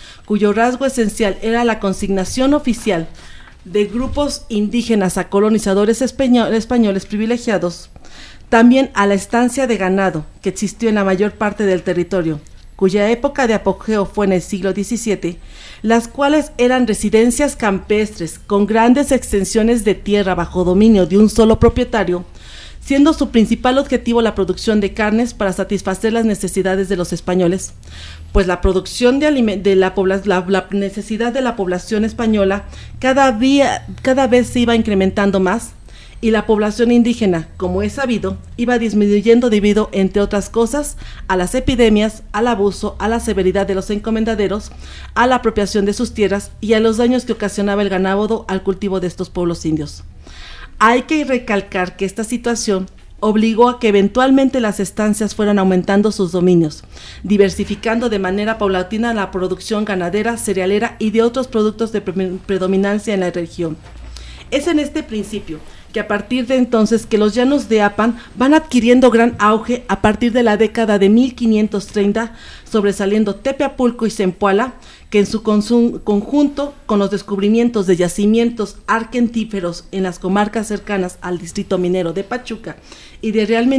cuyo rasgo esencial era la consignación oficial de grupos indígenas a colonizadores españoles privilegiados, también a la estancia de ganado que existió en la mayor parte del territorio, cuya época de apogeo fue en el siglo XVII, las cuales eran residencias campestres con grandes extensiones de tierra bajo dominio de un solo propietario, siendo su principal objetivo la producción de carnes para satisfacer las necesidades de los españoles, pues la producción la necesidad de la población española cada vez se iba incrementando más, y la población indígena, como es sabido, iba disminuyendo debido, entre otras cosas, a las epidemias, al abuso, a la severidad de los encomendaderos, a la apropiación de sus tierras y a los daños que ocasionaba el ganado al cultivo de estos pueblos indios. Hay que recalcar que esta situación obligó a que eventualmente las estancias fueran aumentando sus dominios, diversificando de manera paulatina la producción ganadera, cerealera y de otros productos de predominancia en la región. Es en este principio que a partir de entonces que los llanos de Apan van adquiriendo gran auge a partir de la década de 1530, sobresaliendo Tepeapulco y Zempoala, que en su conjunto con los descubrimientos de yacimientos argentíferos en las comarcas cercanas al distrito minero de Pachuca y de Real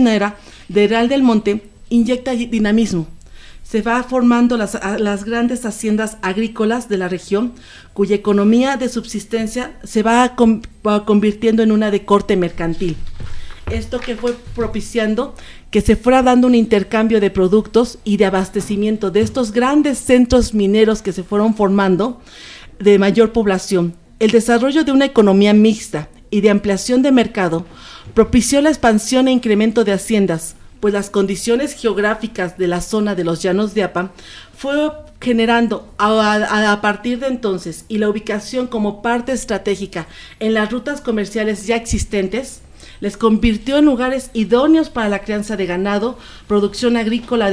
del Monte, inyecta dinamismo. Se va formando las grandes haciendas agrícolas de la región, cuya economía de subsistencia se va convirtiendo en una de corte mercantil. Esto que fue propiciando que se fuera dando un intercambio de productos y de abastecimiento de estos grandes centros mineros que se fueron formando de mayor población. El desarrollo de una economía mixta y de ampliación de mercado propició la expansión e incremento de haciendas, pues las condiciones geográficas de la zona de los llanos de Apan fue generando a partir de entonces, y la ubicación como parte estratégica en las rutas comerciales ya existentes, les convirtió en lugares idóneos para la crianza de ganado, producción agrícola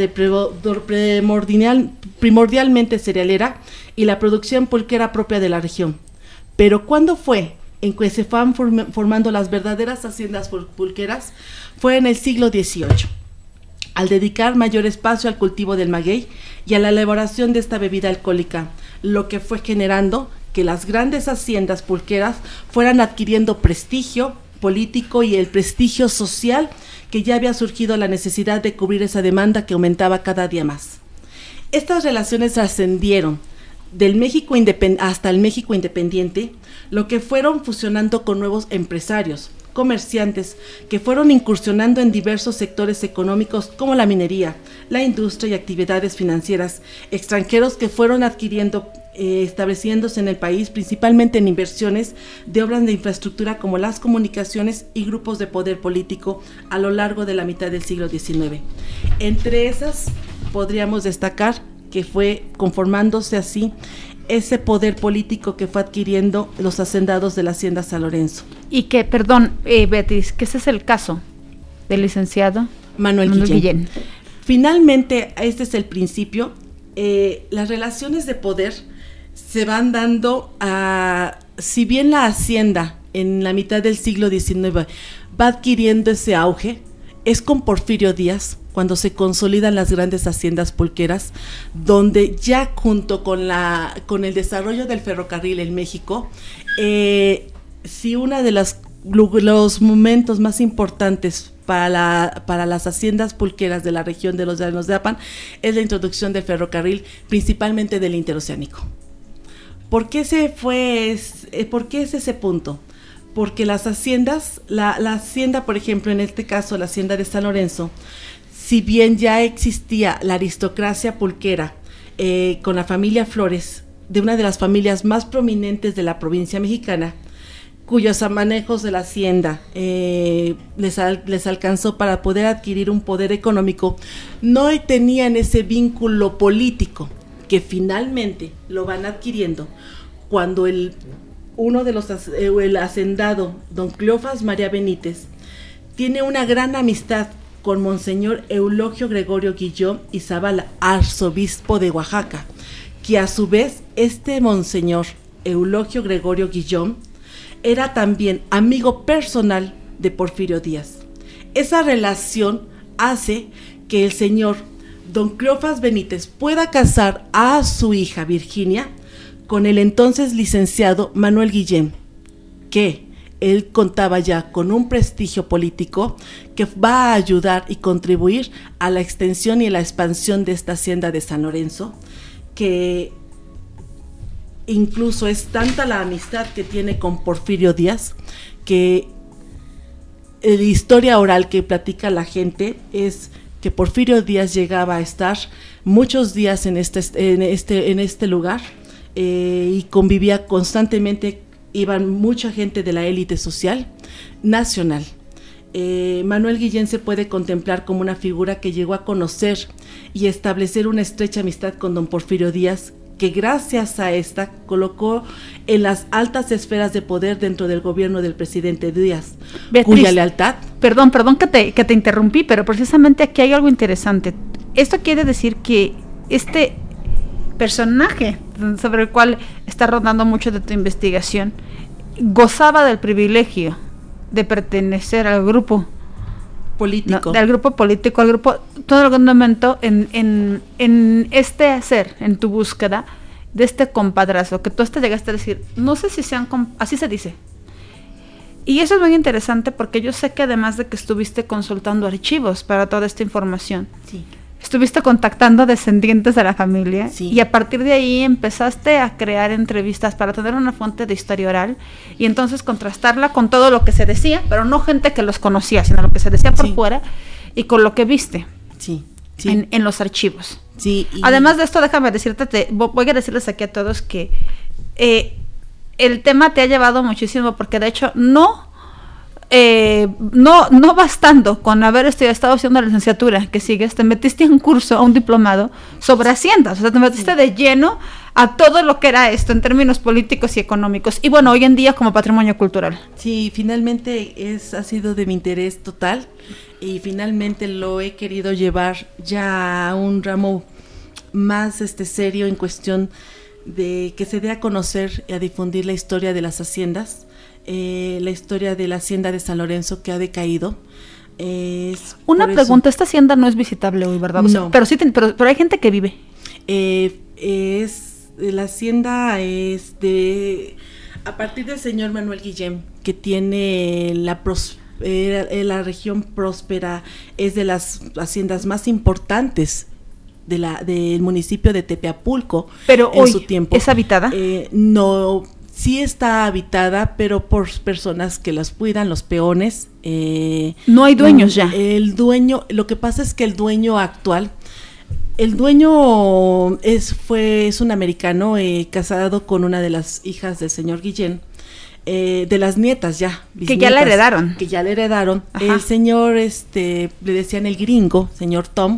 primordialmente cerealera y la producción pulquera propia de la región. Pero ¿cuándo fue en que se van formando las verdaderas haciendas pulqueras? Fue en el siglo XVIII, al dedicar mayor espacio al cultivo del maguey y a la elaboración de esta bebida alcohólica, lo que fue generando que las grandes haciendas pulqueras fueran adquiriendo prestigio político y el prestigio social, que ya había surgido la necesidad de cubrir esa demanda que aumentaba cada día más. Estas relaciones trascendieron del México hasta el México independiente, lo que fueron fusionando con nuevos empresarios, comerciantes, que fueron incursionando en diversos sectores económicos como la minería, la industria y actividades financieras, extranjeros que fueron adquiriendo, estableciéndose en el país, principalmente en inversiones de obras de infraestructura como las comunicaciones y grupos de poder político a lo largo de la mitad del siglo XIX. Entre esas podríamos destacar que fue conformándose así ese poder político que fue adquiriendo los hacendados de la Hacienda San Lorenzo. Y que, perdón, Beatriz, que ese es el caso del licenciado Manuel Guillén. Finalmente, este es el principio. Las relaciones de poder se van dando si bien la hacienda en la mitad del siglo XIX va adquiriendo ese auge, es con Porfirio Díaz cuando se consolidan las grandes haciendas pulqueras, donde ya junto con el desarrollo del ferrocarril en México, si una de los momentos más importantes para las haciendas pulqueras de la región de los Llanos de Apan es la introducción del ferrocarril, principalmente del interoceánico. ¿Por qué es ese punto? Porque las haciendas, la hacienda, por ejemplo, en este caso la hacienda de San Lorenzo, si bien ya existía la aristocracia pulquera con la familia Flores, de una de las familias más prominentes de la provincia mexicana, cuyos manejos de la hacienda les alcanzó para poder adquirir un poder económico, no tenían ese vínculo político que finalmente lo van adquiriendo cuando el hacendado don Cleofas María Benítez tiene una gran amistad con Monseñor Eulogio Gregorio Guillón y Zavala, arzobispo de Oaxaca, que a su vez este Monseñor Eulogio Gregorio Guillón era también amigo personal de Porfirio Díaz. Esa relación hace que el señor don Cleofás Benítez pueda casar a su hija Virginia con el entonces licenciado Manuel Guillén, que él contaba ya con un prestigio político que va a ayudar y contribuir a la extensión y la expansión de esta hacienda de San Lorenzo, que incluso es tanta la amistad que tiene con Porfirio Díaz, que la historia oral que platica la gente es que Porfirio Díaz llegaba a estar muchos días en este lugar y convivía constantemente. Iban mucha gente de la élite social nacional. Manuel Guillén se puede contemplar como una figura que llegó a conocer y establecer una estrecha amistad con don Porfirio Díaz, que gracias a esta colocó en las altas esferas de poder dentro del gobierno del presidente Díaz, Beatriz, cuya lealtad... Perdón que te interrumpí, pero precisamente aquí hay algo interesante. Esto quiere decir que este personaje sobre el cual está rodando mucho de tu investigación gozaba del privilegio de pertenecer al grupo político, del grupo político, al grupo, todo en algún momento en este hacer, en tu búsqueda de este compadrazo, que tú hasta llegaste a decir, no sé si sean, así se dice. Y eso es muy interesante porque yo sé que además de que estuviste consultando archivos para toda esta información, sí, estuviste contactando descendientes de la familia, sí, y a partir de ahí empezaste a crear entrevistas para tener una fuente de historia oral y entonces contrastarla con todo lo que se decía, pero no gente que los conocía, sino lo que se decía por fuera y con lo que viste en los archivos. Sí, además de esto, déjame decirte, voy a decirles aquí a todos que el tema te ha llevado muchísimo, porque de hecho no bastando con haber estado haciendo la licenciatura que sigues, te metiste en un curso, a un diplomado sobre haciendas, o sea, te metiste de lleno a todo lo que era esto en términos políticos y económicos, y bueno, hoy en día como patrimonio cultural. Sí, finalmente ha sido de mi interés total, y finalmente lo he querido llevar ya a un ramo más serio en cuestión de que se dé a conocer y a difundir la historia de las haciendas. La historia de la hacienda de San Lorenzo, que ha decaído. Una pregunta, esta hacienda no es visitable hoy, ¿verdad? O sea, no. Pero sí, pero hay gente que vive. La hacienda es a partir del señor Manuel Guillén, que tiene la región próspera, es de las haciendas más importantes del municipio de Tepeapulco. Pero en hoy su tiempo. ¿Es habitada? No. Sí está habitada, pero por personas que las cuidan, los peones. No hay dueños ya. El dueño, lo que pasa es que el dueño actual, es un americano casado con una de las hijas del señor Guillén, de las nietas ya. Que ya la heredaron. Que ya la heredaron. Ajá. El señor, le decían el gringo, señor Tom,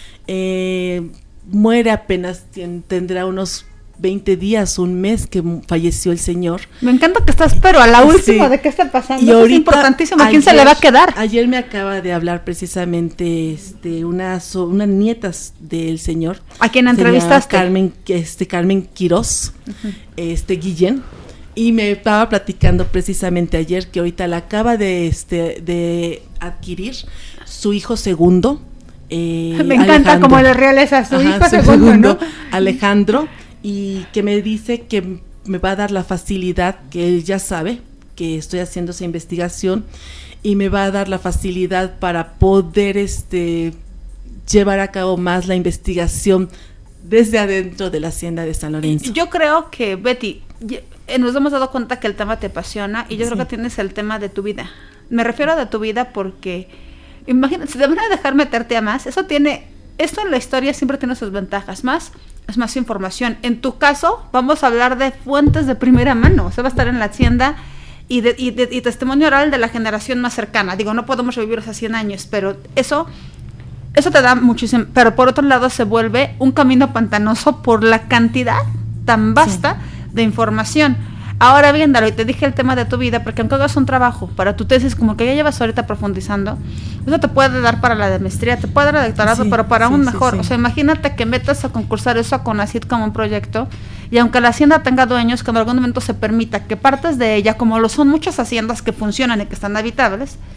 muere apenas, tendrá unos 20 días, un mes que falleció el señor. Me encanta que estás, pero a la última, ¿de qué está pasando? Y ahorita, es importantísimo. ¿A quién se le va a quedar? Ayer me acaba de hablar precisamente unas nietas del señor. ¿A quién entrevistaste? Carmen Quirós, Guillén, y me estaba platicando precisamente ayer que ahorita la acaba de adquirir su hijo segundo. Me encanta Alejandro. como la realeza, su hijo segundo, ¿no? Alejandro. Y que me dice que me va a dar la facilidad, que él ya sabe que estoy haciendo esa investigación, y me va a dar la facilidad para poder llevar a cabo más la investigación desde adentro de la hacienda de San Lorenzo. Yo creo que, Betty, nos hemos dado cuenta que el tema te apasiona, y yo creo que tienes el tema de tu vida. Me refiero a de tu vida porque, imagínate, si te van a dejar meterte a más, esto en la historia siempre tiene sus ventajas, es más información. En tu caso, vamos a hablar de fuentes de primera mano, o sea, va a estar en la hacienda y testimonio oral de la generación más cercana. Digo, no podemos revivir esos 100 años, pero eso te da muchísimo. Pero por otro lado se vuelve un camino pantanoso por la cantidad tan vasta de información. Ahora bien, Dalo, y te dije el tema de tu vida, porque aunque hagas un trabajo para tu tesis, como que ya llevas ahorita profundizando, eso te puede dar para la de maestría, te puede dar el doctorado, pero para un mejor. O sea, imagínate que metas a concursar eso a CONACYT como un proyecto, y aunque la hacienda tenga dueños, que en algún momento se permita que partes de ella, como lo son muchas haciendas que funcionan y que están habitables,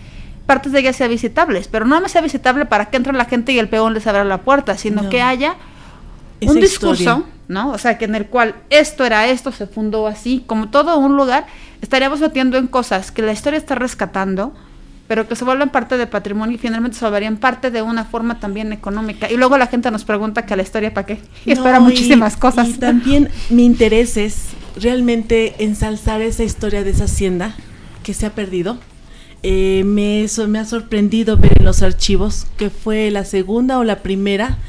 partes de ella sean visitables, pero no sea visitable para que entre la gente y el peón les abra la puerta, sino que haya esa un discurso, historia, ¿no? O sea, que en el cual esto era esto, se fundó así, como todo un lugar, estaríamos metiendo en cosas que la historia está rescatando, pero que se vuelven parte del patrimonio y finalmente se volverían parte de una forma también económica. Y luego la gente nos pregunta que la historia para qué, y espera muchísimas cosas. Y también mi interés es realmente ensalzar esa historia de esa hacienda que se ha perdido. Me ha sorprendido ver en los archivos que fue la segunda o la primera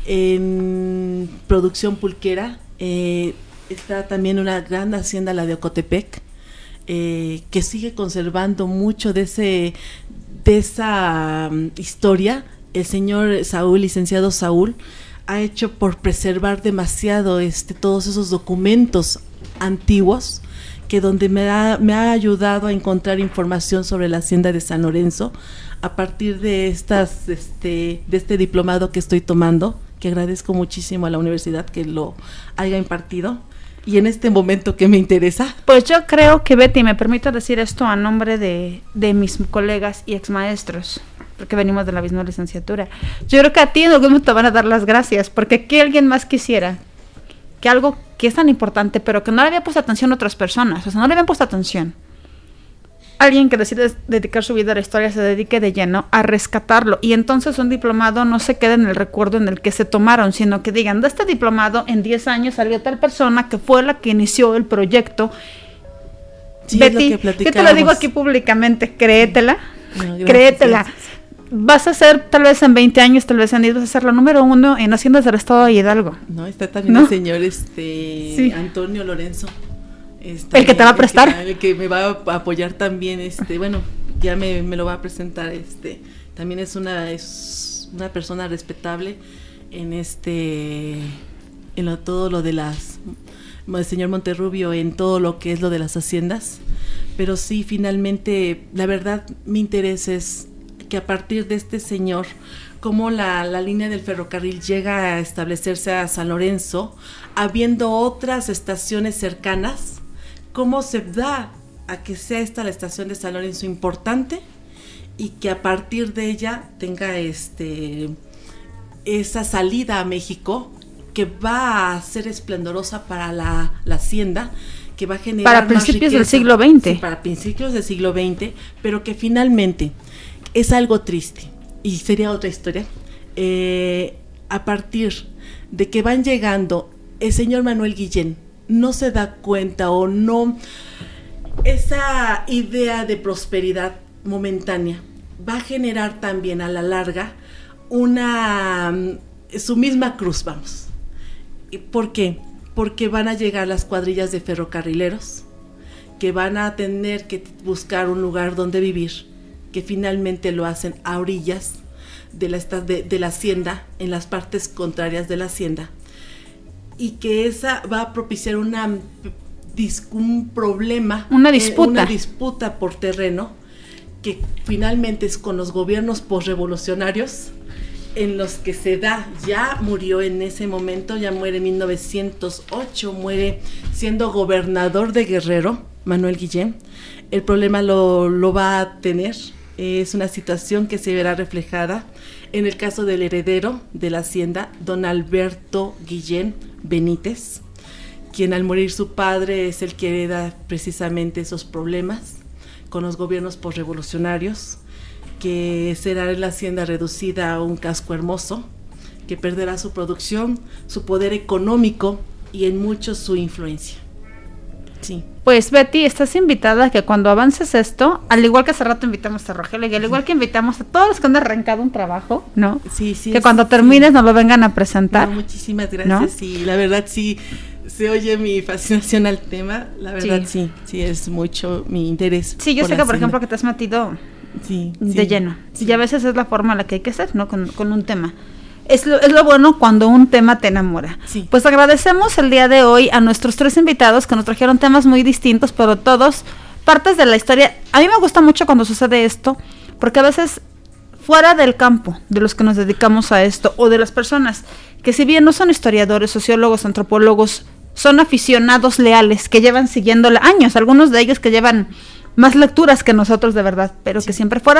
en producción pulquera. Está también una gran hacienda, la de Ocotepec, que sigue conservando mucho de esa historia. El señor Saúl, licenciado Saúl, ha hecho por preservar demasiado todos esos documentos antiguos, que donde me ha ayudado a encontrar información sobre la hacienda de San Lorenzo a partir de de este diplomado que estoy tomando, que agradezco muchísimo a la universidad que lo haya impartido, y en este momento que me interesa. Pues yo creo que, Betty, me permito decir esto a nombre de mis colegas y exmaestros, porque venimos de la misma licenciatura. Yo creo que a ti en algún momento te van a dar las gracias, porque aquí alguien más quisiera que algo que es tan importante, pero que no le había puesto atención a otras personas, o sea, no le habían puesto atención. Alguien que decide dedicar su vida a la historia se dedique de lleno a rescatarlo, y entonces un diplomado no se quede en el recuerdo en el que se tomaron, sino que digan, de este diplomado en 10 años salió tal persona que fue la que inició el proyecto. Sí, Betty, yo te lo digo aquí públicamente, créetela, créetela. Gracias. Vas a ser, tal vez en 20 años, tal vez en 10, vas a ser la número 1 en haciendas del estado de Hidalgo. No, está también el señor sí. Antonio Lorenzo. El que te va a prestar. El que me va a apoyar también, bueno, ya me lo va a presentar, también es una persona respetable en todo lo de el señor Monterrubio, en todo lo que es lo de las haciendas. Pero sí, finalmente, la verdad, mi interés es que a partir de este señor, cómo la línea del ferrocarril llega a establecerse a San Lorenzo, habiendo otras estaciones cercanas, cómo se da a que sea esta la estación de San Lorenzo importante, y que a partir de ella tenga esa salida a México, que va a ser esplendorosa para la hacienda, que va a generar para principios del siglo XX. Sí, para principios del siglo XX, pero que finalmente es algo triste, y sería otra historia, a partir de que van llegando, el señor Manuel Guillén no se da cuenta, o no, esa idea de prosperidad momentánea va a generar también a la larga su misma cruz, vamos. ¿Por qué? Porque van a llegar las cuadrillas de ferrocarrileros, que van a tener que buscar un lugar donde vivir, que finalmente lo hacen a orillas de la hacienda, en las partes contrarias de la hacienda, y que esa va a propiciar un problema, una disputa. Una disputa por terreno, que finalmente es con los gobiernos posrevolucionarios, en los que se da, ya murió en ese momento, ya muere en 1908, muere siendo gobernador de Guerrero, Manuel Guillén. El problema lo va a tener, es una situación que se verá reflejada en el caso del heredero de la hacienda, don Alberto Guillén Benítez, quien al morir su padre es el que hereda precisamente esos problemas con los gobiernos posrevolucionarios, que será la hacienda reducida a un casco hermoso, que perderá su producción, su poder económico y en mucho su influencia. Sí. Pues Betty, estás invitada a que cuando avances esto, al igual que hace rato invitamos a Rogelio, y al igual que invitamos a todos los que han arrancado un trabajo, ¿no? Sí, sí. Que cuando termines nos lo vengan a presentar. No, muchísimas gracias, ¿no? Sí, la verdad sí, se oye mi fascinación al tema, la verdad sí es mucho mi interés. Sí, yo sé que por ejemplo que te has metido de lleno, y a veces es la forma en la que hay que ser, ¿no? Con un tema. Es lo bueno cuando un tema te enamora. Sí. Pues agradecemos el día de hoy a nuestros 3 invitados que nos trajeron temas muy distintos, pero todos partes de la historia. A mí me gusta mucho cuando sucede esto, porque a veces fuera del campo de los que nos dedicamos a esto, o de las personas que si bien no son historiadores, sociólogos, antropólogos, son aficionados leales que llevan siguiéndola años, algunos de ellos que llevan más lecturas que nosotros de verdad, pero que siempre fuera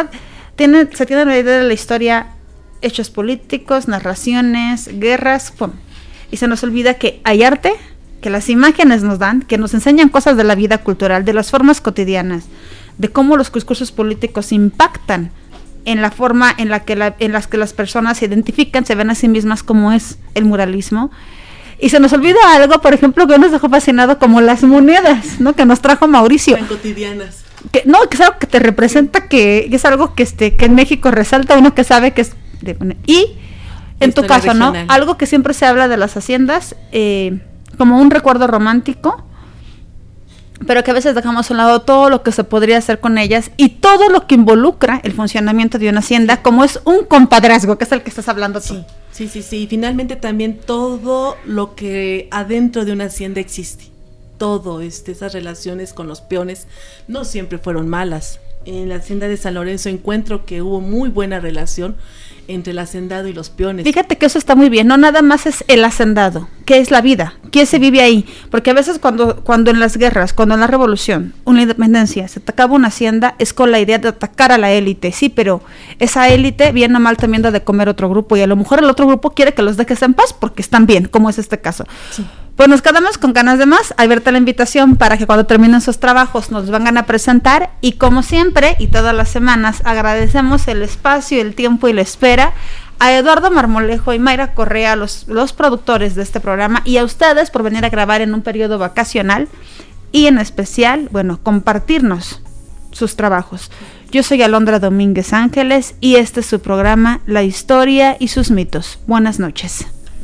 se tiene la idea de la historia, hechos políticos, narraciones, guerras, ¡pum! Y se nos olvida que hay arte, que las imágenes nos dan, que nos enseñan cosas de la vida cultural, de las formas cotidianas, de cómo los discursos políticos impactan en la forma en las que las personas se identifican, se ven a sí mismas, como es el muralismo. Y se nos olvida algo, por ejemplo, que nos dejó fascinado, como las monedas, ¿no? Que nos trajo Mauricio. Tan cotidianas. Que es algo que te representa, que es algo que en México resalta, uno que sabe que es y en tu caso, regional, ¿no? Algo que siempre se habla de las haciendas, como un recuerdo romántico, pero que a veces dejamos a un lado todo lo que se podría hacer con ellas y todo lo que involucra el funcionamiento de una hacienda, como es un compadrazgo, que es el que estás hablando tú. Sí. Y finalmente también todo lo que adentro de una hacienda existe. Todo, esas relaciones con los peones no siempre fueron malas. En la hacienda de San Lorenzo encuentro que hubo muy buena relación entre el hacendado y los peones. Fíjate que eso está muy bien, no nada más es el hacendado, que es la vida, que se vive ahí, porque a veces cuando en las guerras, cuando en la revolución, una independencia, se atacaba una hacienda, es con la idea de atacar a la élite, sí, pero esa élite bien o mal también da de comer otro grupo, y a lo mejor el otro grupo quiere que los dejes en paz porque están bien, como es este caso. Sí. Pues nos quedamos con ganas de más. Abierta la invitación para que cuando terminen sus trabajos nos vengan a presentar, y como siempre y todas las semanas agradecemos el espacio, el tiempo y la espera a Eduardo Marmolejo y Mayra Correa, los productores de este programa, y a ustedes por venir a grabar en un periodo vacacional y en especial, bueno, compartirnos sus trabajos. Yo soy Alondra Domínguez Ángeles y este es su programa La Historia y sus mitos. Buenas noches.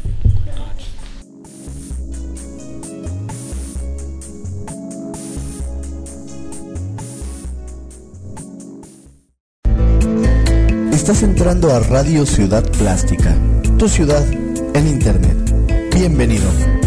Estás entrando a Radio Ciudad Plástica, tu ciudad en Internet. Bienvenido.